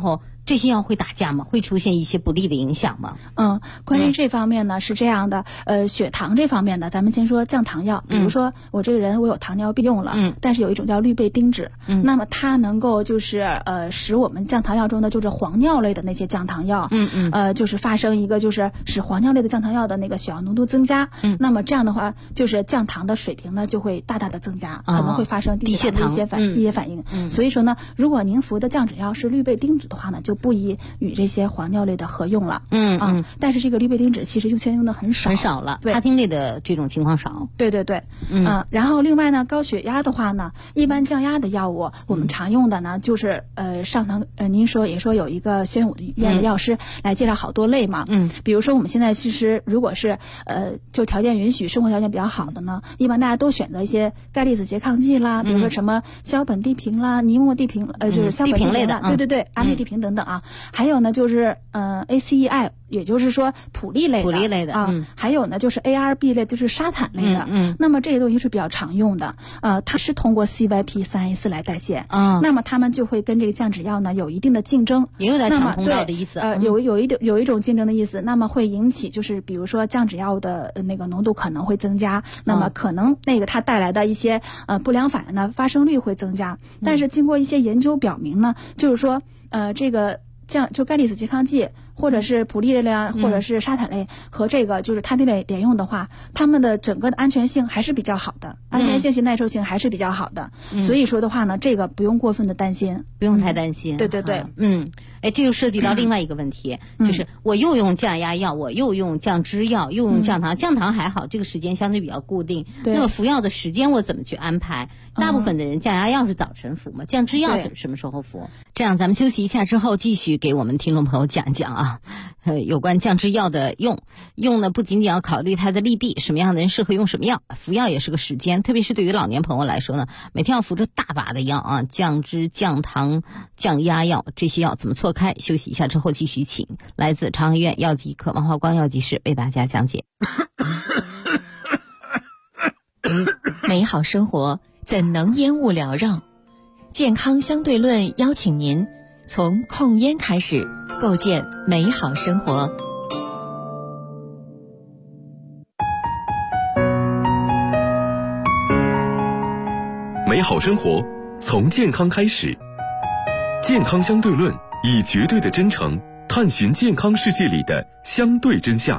这些药会打架吗？会出现一些不利的影响吗？ 关于这方面呢是这样的，血糖这方面的，咱们先说降糖药。比如说我这个人我有糖尿病用了，但是有一种叫氯倍丁酯，那么它能够就是使我们降糖药中的就是黄尿类的那些降糖药，就是发生一个就是使黄尿类的降糖药的那个血药浓度增加，那么这样的话就是降糖的水平呢就会大大的增加，可能会发生低血糖的一些反应。所以说呢，如果您服的降脂药是氯倍丁酯的话呢，就不宜与这些黄尿类的合用了。但是这个氯倍丁酯其实现在用的很少了， 对， 他汀类的这种情况少。 对，然后另外呢，高血压的话呢，一般降压的药物我们常用的呢就是上堂您也说有一个宣武医院的药师来介绍好多类嘛，比如说我们现在其实如果是就条件允许，生活条件比较好的呢，一般大家都选择一些钙离子拮抗剂啦，比如说什么硝苯地平啦、尼莫地平就是硝苯地平类的， 对，阿嘧地平等等啊，还有呢就是ACEI， 也就是说普利类的啊，还有呢就是 ARB 类，就是沙坦类的。那么这些东西是比较常用的，它是通过 CYP3A4 来代谢，那么它们就会跟这个降脂药呢有一定的竞争， 也有点抢通道的意思。 有一种竞争的意思，那么会引起就是比如说降脂药的那个浓度可能会增加，那么可能那个它带来的一些不良反应呢发生率会增加。但是经过一些研究表明呢，就是说这个就钙离子拮抗剂或者是普利类啊，或者是沙坦类和这个就是他汀类联用的话，它们的整个的安全性还是比较好的，安全性及耐受性还是比较好的。所以说的话呢，这个不用过分的担心， 不用太担心。 对， 这就涉及到另外一个问题，就是我又用降压药，我又用降脂药，又用降糖。降糖还好，这个时间相对比较固定。那么服药的时间我怎么去安排？大部分的人降压药是早晨服嘛，降脂药什么时候服？这样咱们休息一下之后，继续给我们听众朋友讲讲啊，有关降脂药的用呢，不仅仅要考虑它的利弊，什么样的人适合用什么药，服药也是个时间，特别是对于老年朋友来说呢，每天要服着大把的药啊，降脂、降糖、降压药，这些药怎么错开？休息一下之后继续请来自长安医院药剂科王华光药剂师为大家讲解。 美好生活怎能烟雾缭绕？健康相对论邀请您从控烟开始，构建美好生活。 美好生活从健康开始，健康相对论以绝对的真诚探寻健康世界里的相对真相。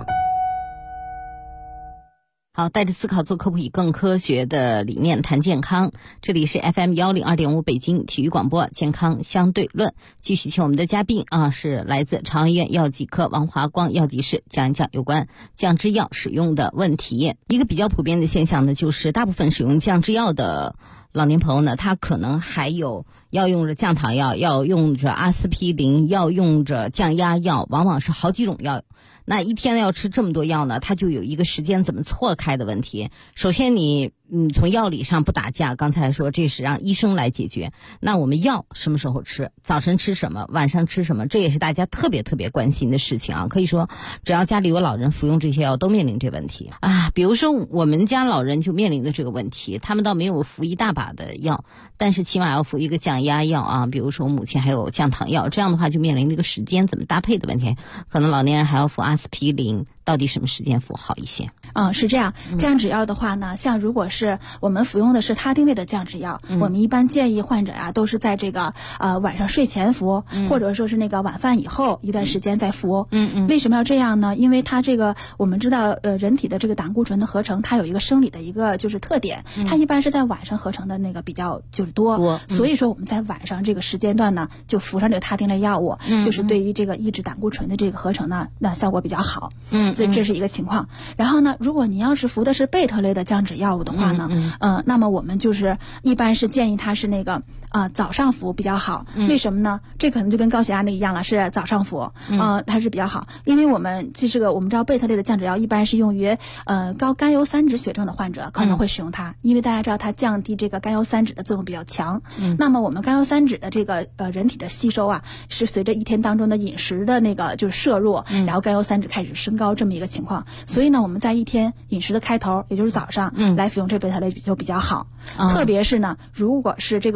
好，带着思考做科普，以更科学的理念谈健康。这里是 FM102.5 北京体育广播健康相对论，继续请我们的嘉宾啊，是来自长安医院药剂科王华光药剂师，讲一讲有关降脂药使用的问题。一个比较普遍的现象呢，就是大部分使用降脂药的老年朋友呢，他可能还有要用着降糖药，要用着阿司匹林，要用着降压药，往往是好几种药。那一天要吃这么多药呢，它就有一个时间怎么错开的问题。首先你从药理上不打架，刚才说这是让医生来解决。那我们药什么时候吃？早晨吃什么？晚上吃什么？这也是大家特别关心的事情啊。可以说只要家里有老人服用这些药都面临这问题啊。比如说我们家老人就面临的这个问题，他们倒没有服一大把的药，但是起码要服一个降压药啊，比如说我母亲还有降糖药，这样的话就面临这个时间怎么搭配的问题。可能老年人还要服阿司匹林，到底什么时间服好一些？ 是这样。降脂药的话呢，像如果是我们服用的是他汀类的降脂药，我们一般建议患者啊都是在这个晚上睡前服，或者说是那个晚饭以后一段时间再服。为什么要这样呢？因为它这个我们知道人体的这个胆固醇的合成，它有一个生理的一个就是特点，它一般是在晚上合成的那个比较就是多，所以说我们在晚上这个时间段呢就服上这个他汀类药物，就是对于这个抑制胆固醇的这个合成呢，那效果比较好。所以这是一个情况。然后呢，如果你要是服的是贝特类的降脂药物的话呢，那么我们就是一般是建议它是那个早上服比较好。为什么呢？这可能就跟高血压那一样了，是早上服，它是比较好。因为我们其实我们知道贝特类的降脂药一般是用于高甘油三酯血症的患者可能会使用它，因为大家知道它降低这个甘油三酯的作用比较强。那么我们甘油三酯的这个人体的吸收啊，是随着一天当中的饮食的那个就是摄入，然后甘油三酯开始升高这么一个情况。所以呢，我们在一天饮食的开头，也就是早上来服用这贝特类就比较好。特别是呢，如果是这个患者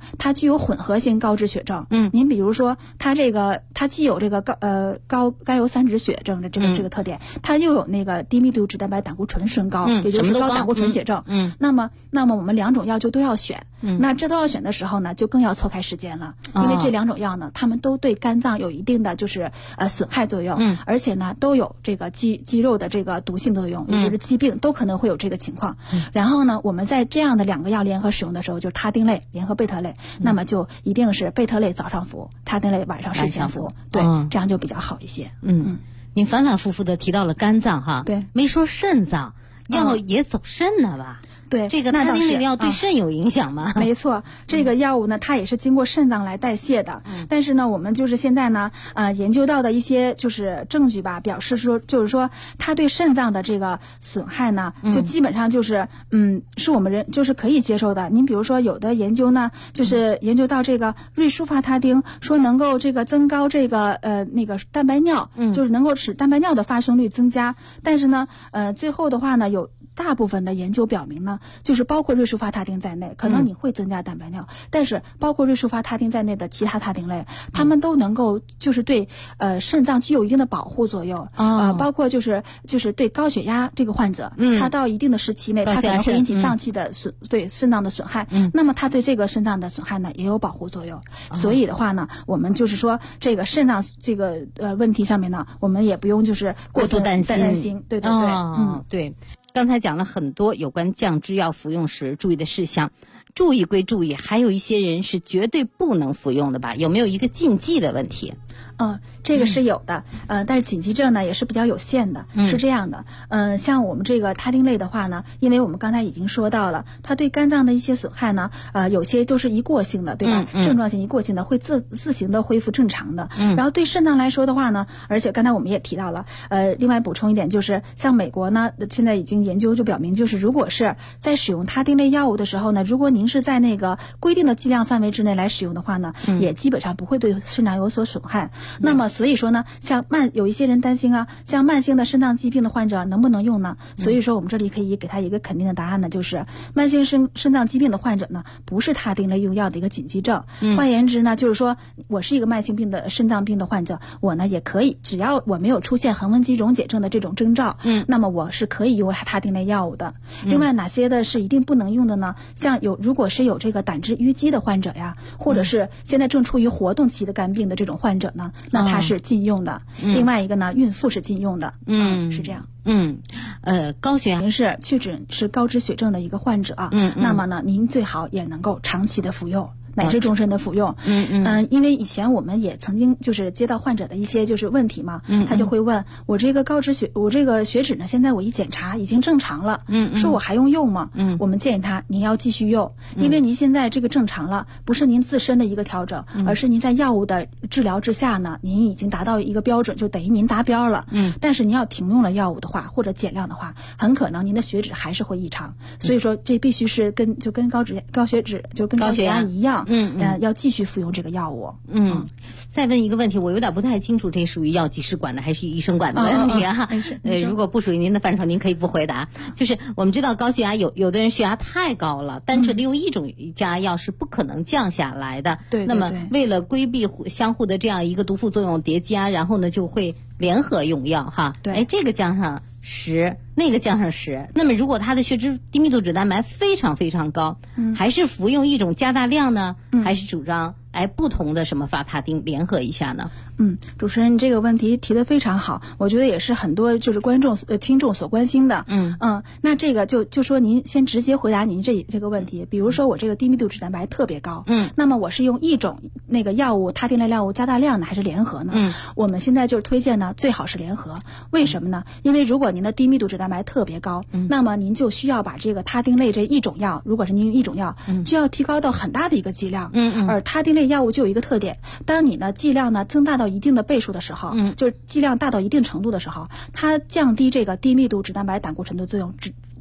它具有混合型高脂血症。您比如说它既有这个甘油三酯血症的这个特点，它又有那个低密度脂蛋白胆固醇升高，也就是高胆固醇血症。那么我们2种药就都要选。那这都要选的时候呢，就更要错开时间了，因为这2种药呢，它们都对肝脏有一定的就是损害作用，而且呢都有这个肌肉的这个毒性作用，也就是疾病都可能会有这个情况。然后呢，我们在这样的2个药联合使用的时候，就是他汀类联合贝特类，那么就一定是贝特类早上服，他汀类晚上睡前服，对，这样就比较好一些。 你反反复复的提到了肝脏哈， 对， 没说肾脏，药也走肾了吧？ 对， 这个他汀类的药对肾有影响吗？ 没错，这个药物呢，它也是经过肾脏来代谢的。但是呢，我们就是现在呢，研究到的一些就是证据吧，表示说，就是说它对肾脏的这个损害呢，就基本上就是是我们人就是可以接受的。您比如说，有的研究呢，就是研究到这个瑞舒伐他汀，说能够这个增高这个那个蛋白尿，就是能够使蛋白尿的发生率增加。但是呢，最后的话呢，有大部分的研究表明呢，就是包括瑞舒伐他汀在内，可能你会增加蛋白尿，但是包括瑞舒伐他汀在内的其他他汀类，它们都能够就是对肾脏具有一定的保护作用。包括就是对高血压这个患者，他到一定的时期内，它可能会引起脏器的对肾脏的损害。那么它对这个肾脏的损害呢，也有保护作用。所以的话呢，我们就是说这个肾脏这个问题上面呢，我们也不用就是过度担心。对对对， 对。刚才讲了很多有关降脂药服用时注意的事项，注意归注意，还有一些人是绝对不能服用的吧？有没有一个禁忌的问题？ 这个是有的，但是紧急症呢也是比较有限的，是这样的，像我们这个他汀类的话呢，因为我们刚才已经说到了，它对肝脏的一些损害呢，有些都是一过性的，对吧？症状性一过性的会自行的恢复正常的。然后对肾脏来说的话呢，而且刚才我们也提到了，另外补充一点就是，像美国呢，现在已经研究就表明，就是如果是在使用他汀类药物的时候呢，如果您是在那个规定的剂量范围之内来使用的话呢，也基本上不会对肾脏有所损害。那么所以说呢，像有一些人担心啊，像慢性的肾脏疾病的患者能不能用呢？所以说我们这里可以给他一个肯定的答案呢，就是慢性肾脏疾病的患者呢，不是他汀类用药的一个紧急症。换言之呢，就是说我是一个慢性病的肾脏病的患者，我呢也可以，只要我没有出现横纹肌溶解症的这种征兆，那么我是可以用他汀类药物的。另外哪些的是一定不能用的呢？像如果是有这个胆汁淤积的患者呀，或者是现在正处于活动期的肝病的这种患者呢，那它是禁用的。另外一个呢，孕妇是禁用的。是这样。 高血压您是确诊是高脂血症的一个患者啊，那么呢，您最好也能够长期的服用。乃至终身的服用。因为以前我们也曾经就是接到患者的一些就是问题嘛，他就会问我这个我这个血脂呢，现在我一检查已经正常了，说我还用吗？我们建议他您要继续用，因为您现在这个正常了，不是您自身的一个调整，而是您在药物的治疗之下呢，您已经达到一个标准，就等于您达标了。但是您要停用了药物的话，或者减量的话，很可能您的血脂还是会异常。所以说这必须是跟高血脂就跟高血压一样。要继续服用这个药物。 再问一个问题，我有点不太清楚，这属于药剂师管的还是医生管的问题啊？如果不属于您的范畴，您可以不回答。就是我们知道高血压有的人血压太高了，单纯的用一种加药是不可能降下来的。 对。 那么为了规避相互的这样一个毒副作用叠加，然后呢就会联合用药哈。 对。 这个降上10，那个降上10，那么如果他的血脂低密度脂蛋白非常非常高，还是服用一种加大量呢，还是主张不同的什么伐他汀联合一下呢？ 主持人这个问题提得非常好，我觉得也是很多就是听众所关心的。那这个就说您先直接回答您这个问题。比如说我这个低密度脂蛋白特别高，那么我是用一种那个药物他汀类药物加大量呢，还是联合呢？我们现在就是推荐呢，最好是联合。为什么呢？因为如果您的低密度脂蛋白特别高，那么您就需要把这个他汀类这一种药，如果是您用一种药，就要提高到很大的一个剂量。而他汀类药物就有一个特点，当你呢剂量呢增大到一定的倍数的时候，就是剂量大到一定程度的时候，它降低这个低密度脂蛋白胆固醇的作用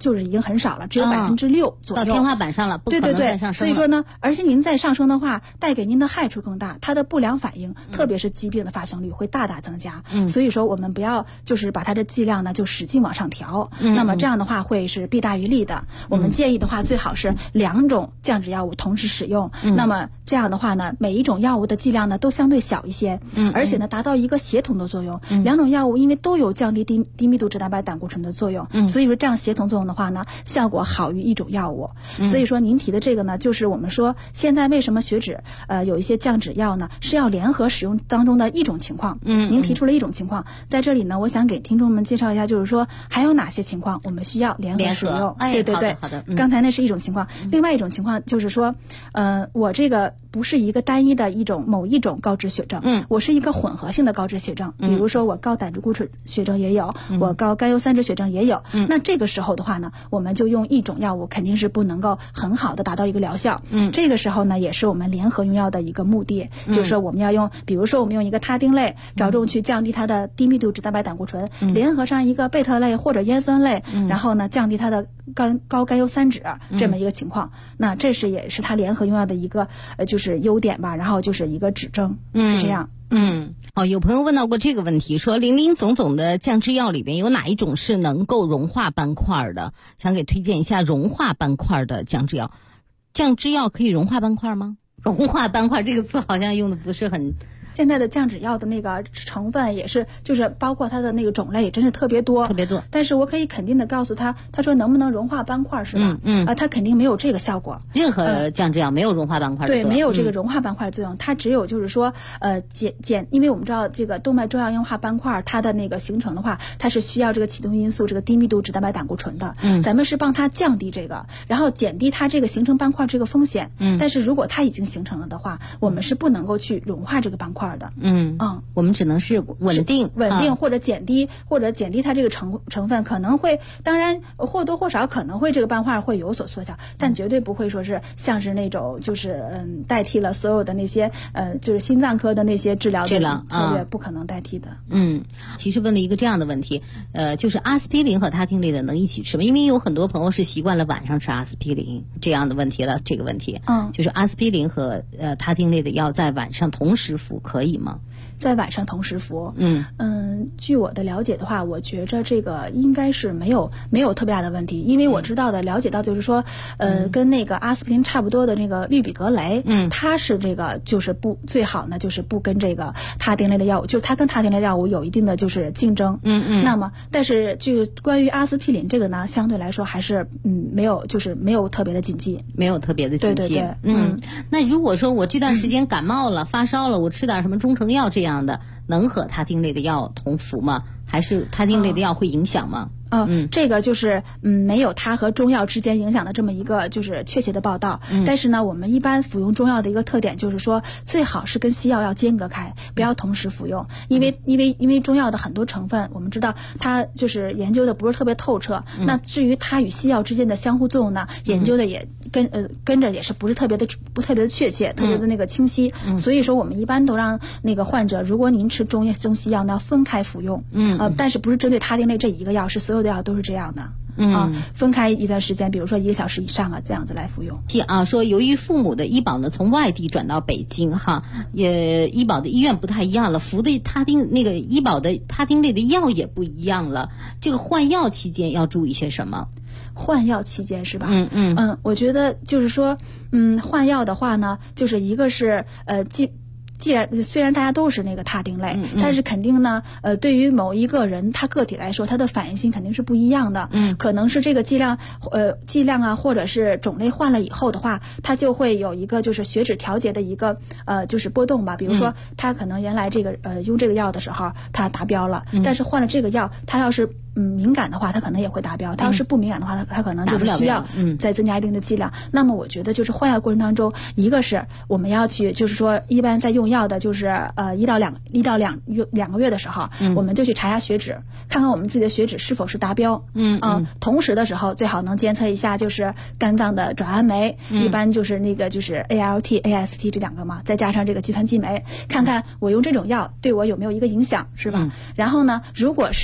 就是已经很少了，只有6%左右， 到天花板上了，不可能再上升了。 所以说呢，而且您再上升的话，带给您的害处更大，它的不良反应，特别是疾病的发生率会大大增加。所以说我们不要就是把它的剂量呢就使劲往上调，那么这样的话会是弊大于利的。我们建议的话，最好是2种降脂药物同时使用，那么这样的话呢，每一种药物的剂量呢都相对小一些，而且呢达到一个协同的作用。2种药物因为都有降低低密度脂蛋白胆固醇的作用，所以说这样协同作用的话呢，效果好于1种药物。所以说您提的这个呢，就是我们说现在为什么血脂有一些降脂药呢，是要联合使用当中的一种情况。您提出了一种情况，在这里呢，我想给听众们介绍一下，就是说还有哪些情况我们需要联合使用。对对对， 好的。 刚才那是一种情况，另外一种情况就是说，我这个不是一个单一的某一种高脂血症，我是一个混合性的高脂血症，比如说我高胆汁固醇血症也有，我高甘油三酯血症也有。那这个时候的话呢，我们就用一种药物肯定是不能够很好的达到一个疗效。这个时候呢，也是我们联合用药的一个目的，就是说我们要用，比如说我们用一个他汀类，着重去降低它的低密度脂蛋白胆固醇，联合上一个贝特类或者烟酸类，然后呢降低它的高甘油三酯这么一个情况。那这也是它联合用药的一个就是优点吧，然后就是一个指征，是这样。 有朋友问到过这个问题，说林林总总的降脂药里边有哪一种是能够融化斑块的？想给推荐一下融化斑块的降脂药。降脂药可以融化斑块吗？融化斑块这个词好像用的不是很。 现在的降脂药的那个成分也是，就是包括它的那个种类也真是特别多。但是我可以肯定的告诉他说能不能融化斑块是吧？它肯定没有这个效果。 任何降脂药没有融化斑块的作用。 对，没有这个融化斑块的作用，它只有就是说因为我们知道这个动脉粥样硬化斑块它的那个形成的话，它是需要这个启动因素这个低密度脂蛋白胆固醇的。咱们是帮它降低这个，然后减低它这个形成斑块这个风险。但是如果它已经形成了的话，我们是不能够去融化这个斑块的。 我们只能是稳定或者减低它这个成分，可能会，当然或多或少可能会这个斑块会有所缩小，但绝对不会说是像是那种就是代替了所有的那些就是心脏科的那些治疗的策略，不可能代替的。 其实问了一个这样的问题，就是阿司匹林和他汀类的能一起吃吗？因为有很多朋友是习惯了晚上吃阿司匹林这样的问题了。这个问题，就是阿司匹林和他汀类的药在晚上同时服可以吗？ 在晚上同时服，据我的了解的话，我觉着这个应该是没有特别大的问题，因为我知道的了解到就是说，跟那个阿司匹林差不多的那个氯吡格雷，它是这个就是最好呢，就是不跟这个他汀类的药物，就是它跟他汀类的药物有一定的就是竞争，那么但是就关于阿司匹林这个呢，相对来说还是没有特别的禁忌， 对，那如果说我这段时间感冒了、发烧了，我吃点什么中成药这样的，能和他汀类的药同服吗？还是他汀类的药会影响吗？ 这个就是没有它和中药之间影响的这么一个就是确切的报道。但是呢，我们一般服用中药的一个特点就是说，最好是跟西药要间隔开，不要同时服用，因为中药的很多成分，我们知道它就是研究的不是特别透彻。那至于它与西药之间的相互作用呢，研究的也跟着也是不是特别的确切，特别的那个清晰。所以说我们一般都让那个患者，如果您吃中西药呢，分开服用。但是不是针对他汀类这一个药，是所有的药都是这样的。分开一段时间，比如说1个小时以上这样子来服用。 说由于父母的医保呢从外地转到北京医保的医院不太一样了，服的医保的他汀类的药也不一样了，这个换药期间要注意些什么？ 换药期间是吧？我觉得就是说，换药的话呢，就是一个是虽然大家都是那个他汀类，但是肯定呢，对于某一个人他个体来说，他的反应性肯定是不一样的。可能是这个剂量啊，或者是种类换了以后的话，它就会有一个就是血脂调节的一个就是波动吧。比如说，他可能原来这个用这个药的时候它达标了，但是换了这个药，他要是敏感的话，它可能也会达标；它要是不敏感的话，它可能就是需要再增加一定的剂量。那么我觉得就是换药过程当中，一个是我们要去，就是说一般在用药的，就是1到2个月的时候，我们就去查下血脂，看看我们自己的血脂是否是达标。同时的时候最好能监测一下就是肝脏的转氨酶，一般就是那个就是 ALT、AST 这2个嘛，再加上这个肌酸激酶，看看我用这种药对我有没有一个影响，是吧？然后呢，如果是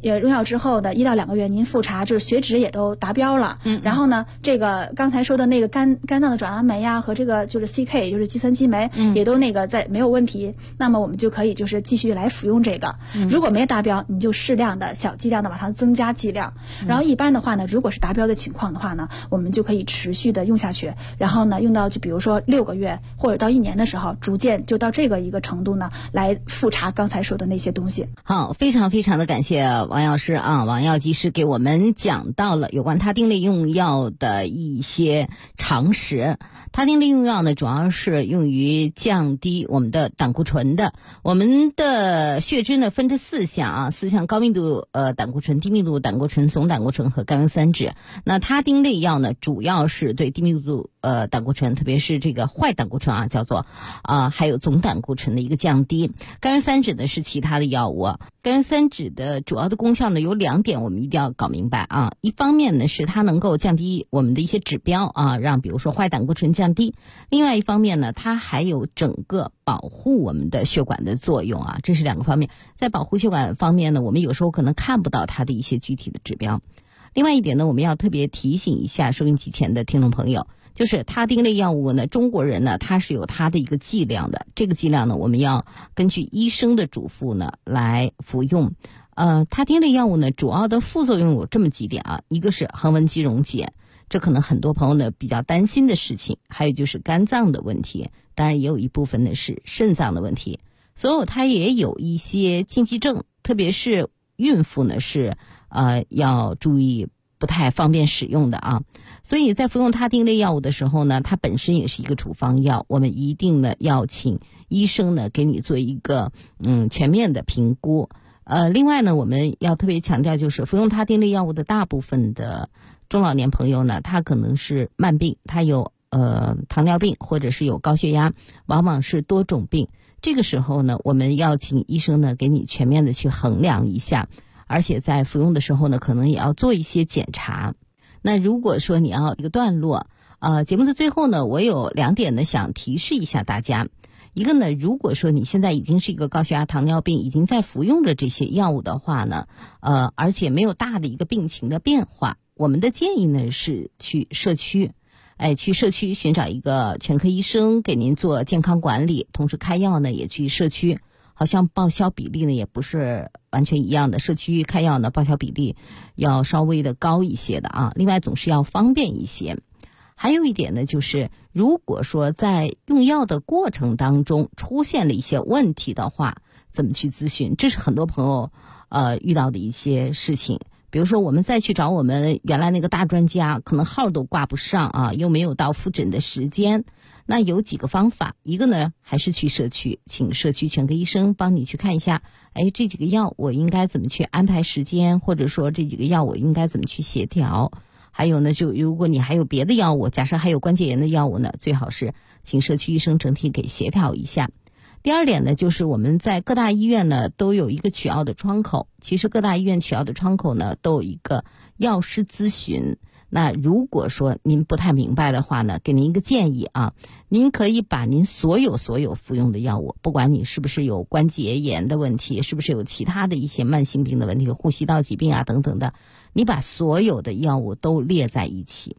用药之后的1到2个月，您复查就是血脂也都达标了，然后呢，这个刚才说的那个肝脏的转氨酶呀和这个就是 CK 也就是肌酸激酶也都那个没有问题，那么我们就可以就是继续来服用这个。如果没达标，你就适量的小剂量的往上增加剂量，然后一般的话呢，如果是达标的情况的话呢，我们就可以持续的用下去，然后呢用到就比如说6个月或者到1年的时候，逐渐就到这个一个程度呢来复查刚才说的那些东西。 好，非常非常的感谢王药师啊，王药剂师给我们讲到了有关他汀类用药的一些常识。他汀类用药呢，主要是用于降低我们的胆固醇的。我们的血脂呢分成4项啊，4项高密度胆固醇、低密度胆固醇、总胆固醇和甘油三酯。那他汀类药呢，主要是对低密度胆固醇，特别是这个坏胆固醇啊，叫做还有总胆固醇的一个降低。甘油三酯呢是其他的药物。甘油三酯的主要的功效呢有2点，我们一定要搞明白啊。一方面呢是它能够降低我们的一些指标啊，让比如说坏胆固醇降低。另外一方面呢，它还有整个保护我们的血管的作用啊，这是2个方面。在保护血管方面呢，我们有时候可能看不到它的一些具体的指标。另外一点呢，我们要特别提醒一下收音机前的听众朋友，就是他汀类药物呢，中国人呢它是有它的一个剂量的，这个剂量呢我们要根据医生的嘱咐呢来服用。他汀类药物呢主要的副作用有这么几点啊，一个是恒温肌溶解，这可能很多朋友呢比较担心的事情，还有就是肝脏的问题，当然也有一部分呢是肾脏的问题，所以它也有一些禁忌症，特别是孕妇呢是要注意不太方便使用的啊。所以在服用他汀类药物的时候呢，它本身也是一个处方药，我们一定呢要请医生呢给你做一个全面的评估。另外呢，我们要特别强调，就是服用他汀类药物的大部分的中老年朋友呢，他可能是慢病，他有糖尿病或者是有高血压，往往是多种病。这个时候呢，我们要请医生呢给你全面的去衡量一下，而且在服用的时候呢，可能也要做一些检查。那如果说你要一个段落，节目的最后呢，我有2点呢想提示一下大家。一个呢，如果说你现在已经是一个高血压糖尿病，已经在服用着这些药物的话呢，而且没有大的一个病情的变化，我们的建议呢是去社区，去社区寻找一个全科医生给您做健康管理，同时开药呢也去社区，好像报销比例呢也不是完全一样的，社区开药呢报销比例要稍微的高一些的啊，另外总是要方便一些。还有一点呢，就是如果说在用药的过程当中出现了一些问题的话，怎么去咨询，这是很多朋友遇到的一些事情。比如说我们再去找我们原来那个大专家，可能号都挂不上啊，又没有到复诊的时间。那有几个方法，一个呢还是去社区，请社区全科医生帮你去看一下，这几个药我应该怎么去安排时间，或者说这几个药我应该怎么去协调。还有呢，就如果你还有别的药物，假设还有关节炎的药物呢，最好是请社区医生整体给协调一下。第2点呢，就是我们在各大医院呢都有一个取药的窗口，其实各大医院取药的窗口呢都有一个药师咨询。那如果说您不太明白的话呢，给您一个建议啊，您可以把您所有服用的药物，不管你是不是有关节炎的问题，是不是有其他的一些慢性病的问题，呼吸道疾病啊等等的，你把所有的药物都列在一起。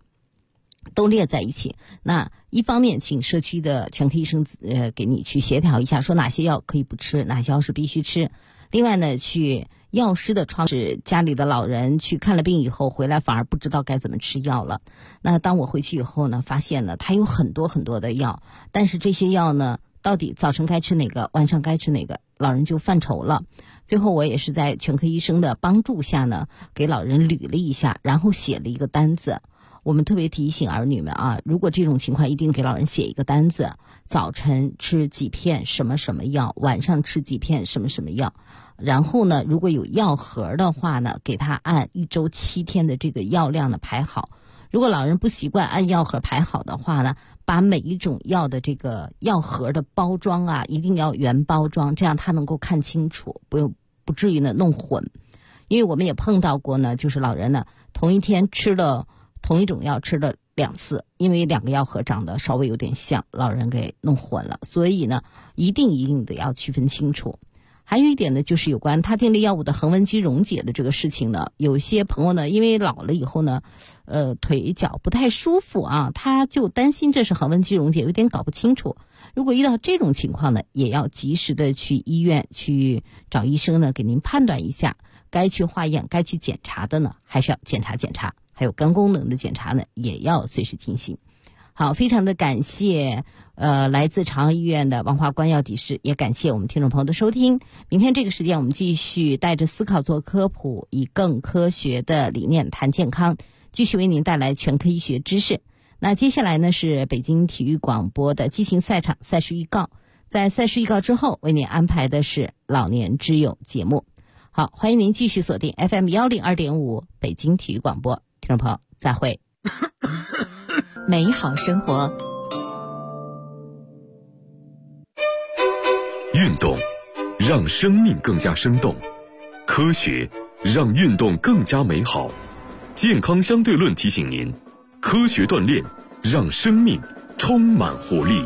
那一方面请社区的全科医生给你去协调一下，说哪些药可以不吃，哪些药是必须吃。另外呢，去药师的窗是家里的老人去看了病以后回来反而不知道该怎么吃药了。那当我回去以后呢，发现呢他有很多的药，但是这些药呢到底早晨该吃哪个，晚上该吃哪个，老人就犯愁了。最后我也是在全科医生的帮助下呢，给老人捋了一下，然后写了一个单子。我们特别提醒儿女们啊，如果这种情况一定给老人写一个单子，早晨吃几片什么药，晚上吃几片什么药。然后呢，如果有药盒的话呢，给他按1周7天的这个药量呢排好。如果老人不习惯按药盒排好的话呢，把每一种药的这个药盒的包装啊，一定要原包装，这样他能够看清楚，不至于呢弄混。因为我们也碰到过呢，就是老人呢同一天吃了同一种药吃了2次，因为2个药盒长得稍微有点像，老人给弄混了。所以呢，一定的要区分清楚。 还有一点呢，就是有关他汀类药物的横纹肌溶解的这个事情呢，有些朋友呢，因为老了以后呢，腿脚不太舒服啊，他就担心这是横纹肌溶解，有点搞不清楚。如果遇到这种情况呢，也要及时的去医院去找医生呢，给您判断一下，该去化验、该去检查的呢，还是要检查，还有肝功能的检查呢，也要随时进行。好，非常的感谢来自长安医院的王华关药剂师，也感谢我们听众朋友的收听。明天这个时间我们继续带着思考做科普，以更科学的理念谈健康，继续为您带来全科医学知识。那接下来呢是北京体育广播的激情赛场赛事预告，在赛事预告之后为您安排的是老年之友节目。好，欢迎您继续锁定 FM102.5 北京体育广播，听众朋友再会。 美好生活， 运动让生命更加生动，科学让运动更加美好。健康相对论提醒您，科学锻炼让生命充满活力。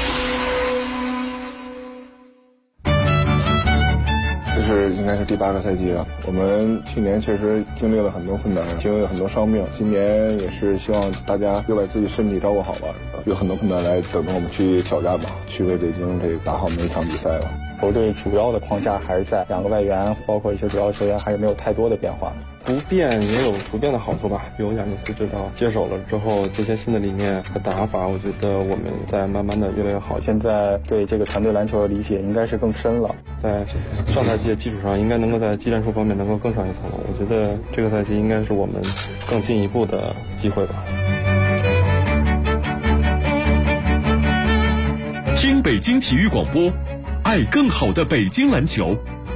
应该是第8个赛季了。我们去年确实经历了很多困难，经历了很多伤病，今年也是希望大家又把自己身体照顾好吧，有很多困难来等着我们去挑战吧，去为北京这打好每一场比赛吧。 球队主要的框架还是在2个外援，包括一些主要球员还是没有太多的变化。 不变也有不变的好处吧，有亚尼斯指导接手了之后，这些新的理念和打法，我觉得我们在慢慢的越来越好。 现在对这个团队篮球的理解应该是更深了， 在上赛季的基础上，应该能够在技战术方面能够更上一层楼。我觉得这个赛季应该是我们更进一步的机会吧。 听北京体育广播，爱更好的北京篮球。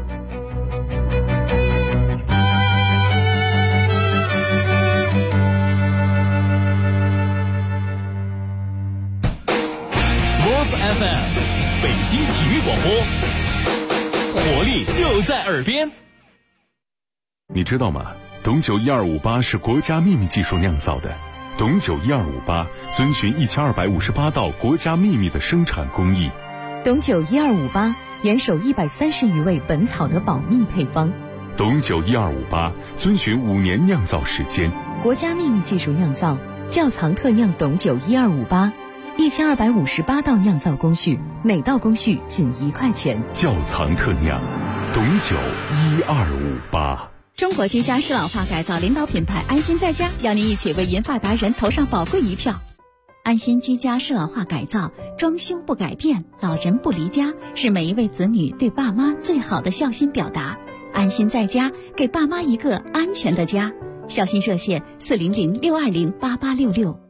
FM 北京体育广播，活力就在耳边。 你知道吗？董酒1258是国家秘密技术酿造的。董酒1258遵循1258道国家秘密的生产工艺。 董酒1258严守130余味本草的保密配方。 董酒1258遵循5年酿造时间。 国家秘密技术酿造，窖藏特酿董酒1258，1258道酿造工序，每道工序仅1块钱。 窖藏特酿，董酒1258。 中国居家适老化改造领导品牌安心在家，邀您一起为银发达人投上宝贵一票。安心居家适老化改造，装修不改变，老人不离家，是每一位子女对爸妈最好的孝心表达。安心在家，给爸妈一个安全的家。孝心热线400-620-8866。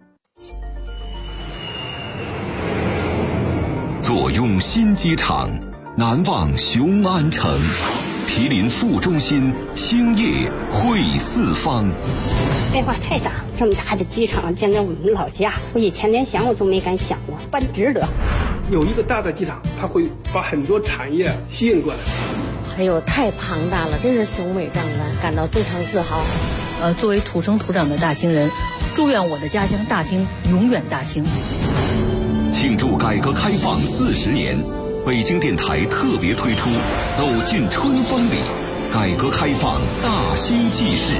坐拥新机场，难忘雄安城。毗邻副中心，兴业汇四方。 变化太大，这么大的机场建在我们老家，我以前连想我都没敢想过，办值得。 有一个大的机场，它会把很多产业吸引过来。 还有太庞大了，真是雄伟壮观，感到非常自豪。 作为土生土长的大兴人，祝愿我的家乡大兴永远大兴。 庆祝改革开放40年，北京电台特别推出《走进春风里》，改革开放大兴纪事。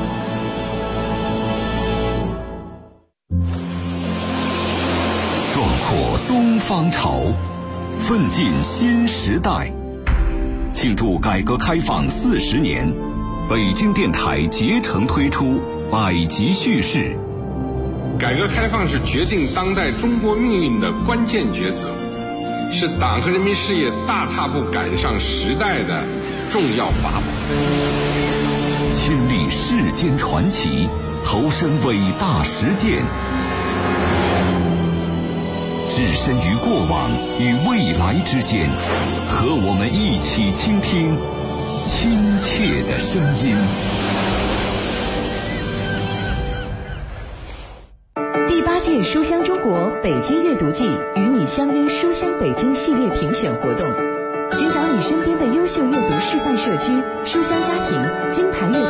壮阔东方潮，奋进新时代。庆祝改革开放40年，北京电台竭诚推出百集叙事。 改革开放是决定当代中国命运的关键抉择，是党和人民事业大踏步赶上时代的重要法宝。 亲历世间传奇，投身伟大实践，置身于过往与未来之间，和我们一起倾听亲切的声音。 第8届书香中国北京阅读季与你相约书香北京系列评选活动，寻找你身边的优秀阅读示范社区、书香家庭、金牌阅读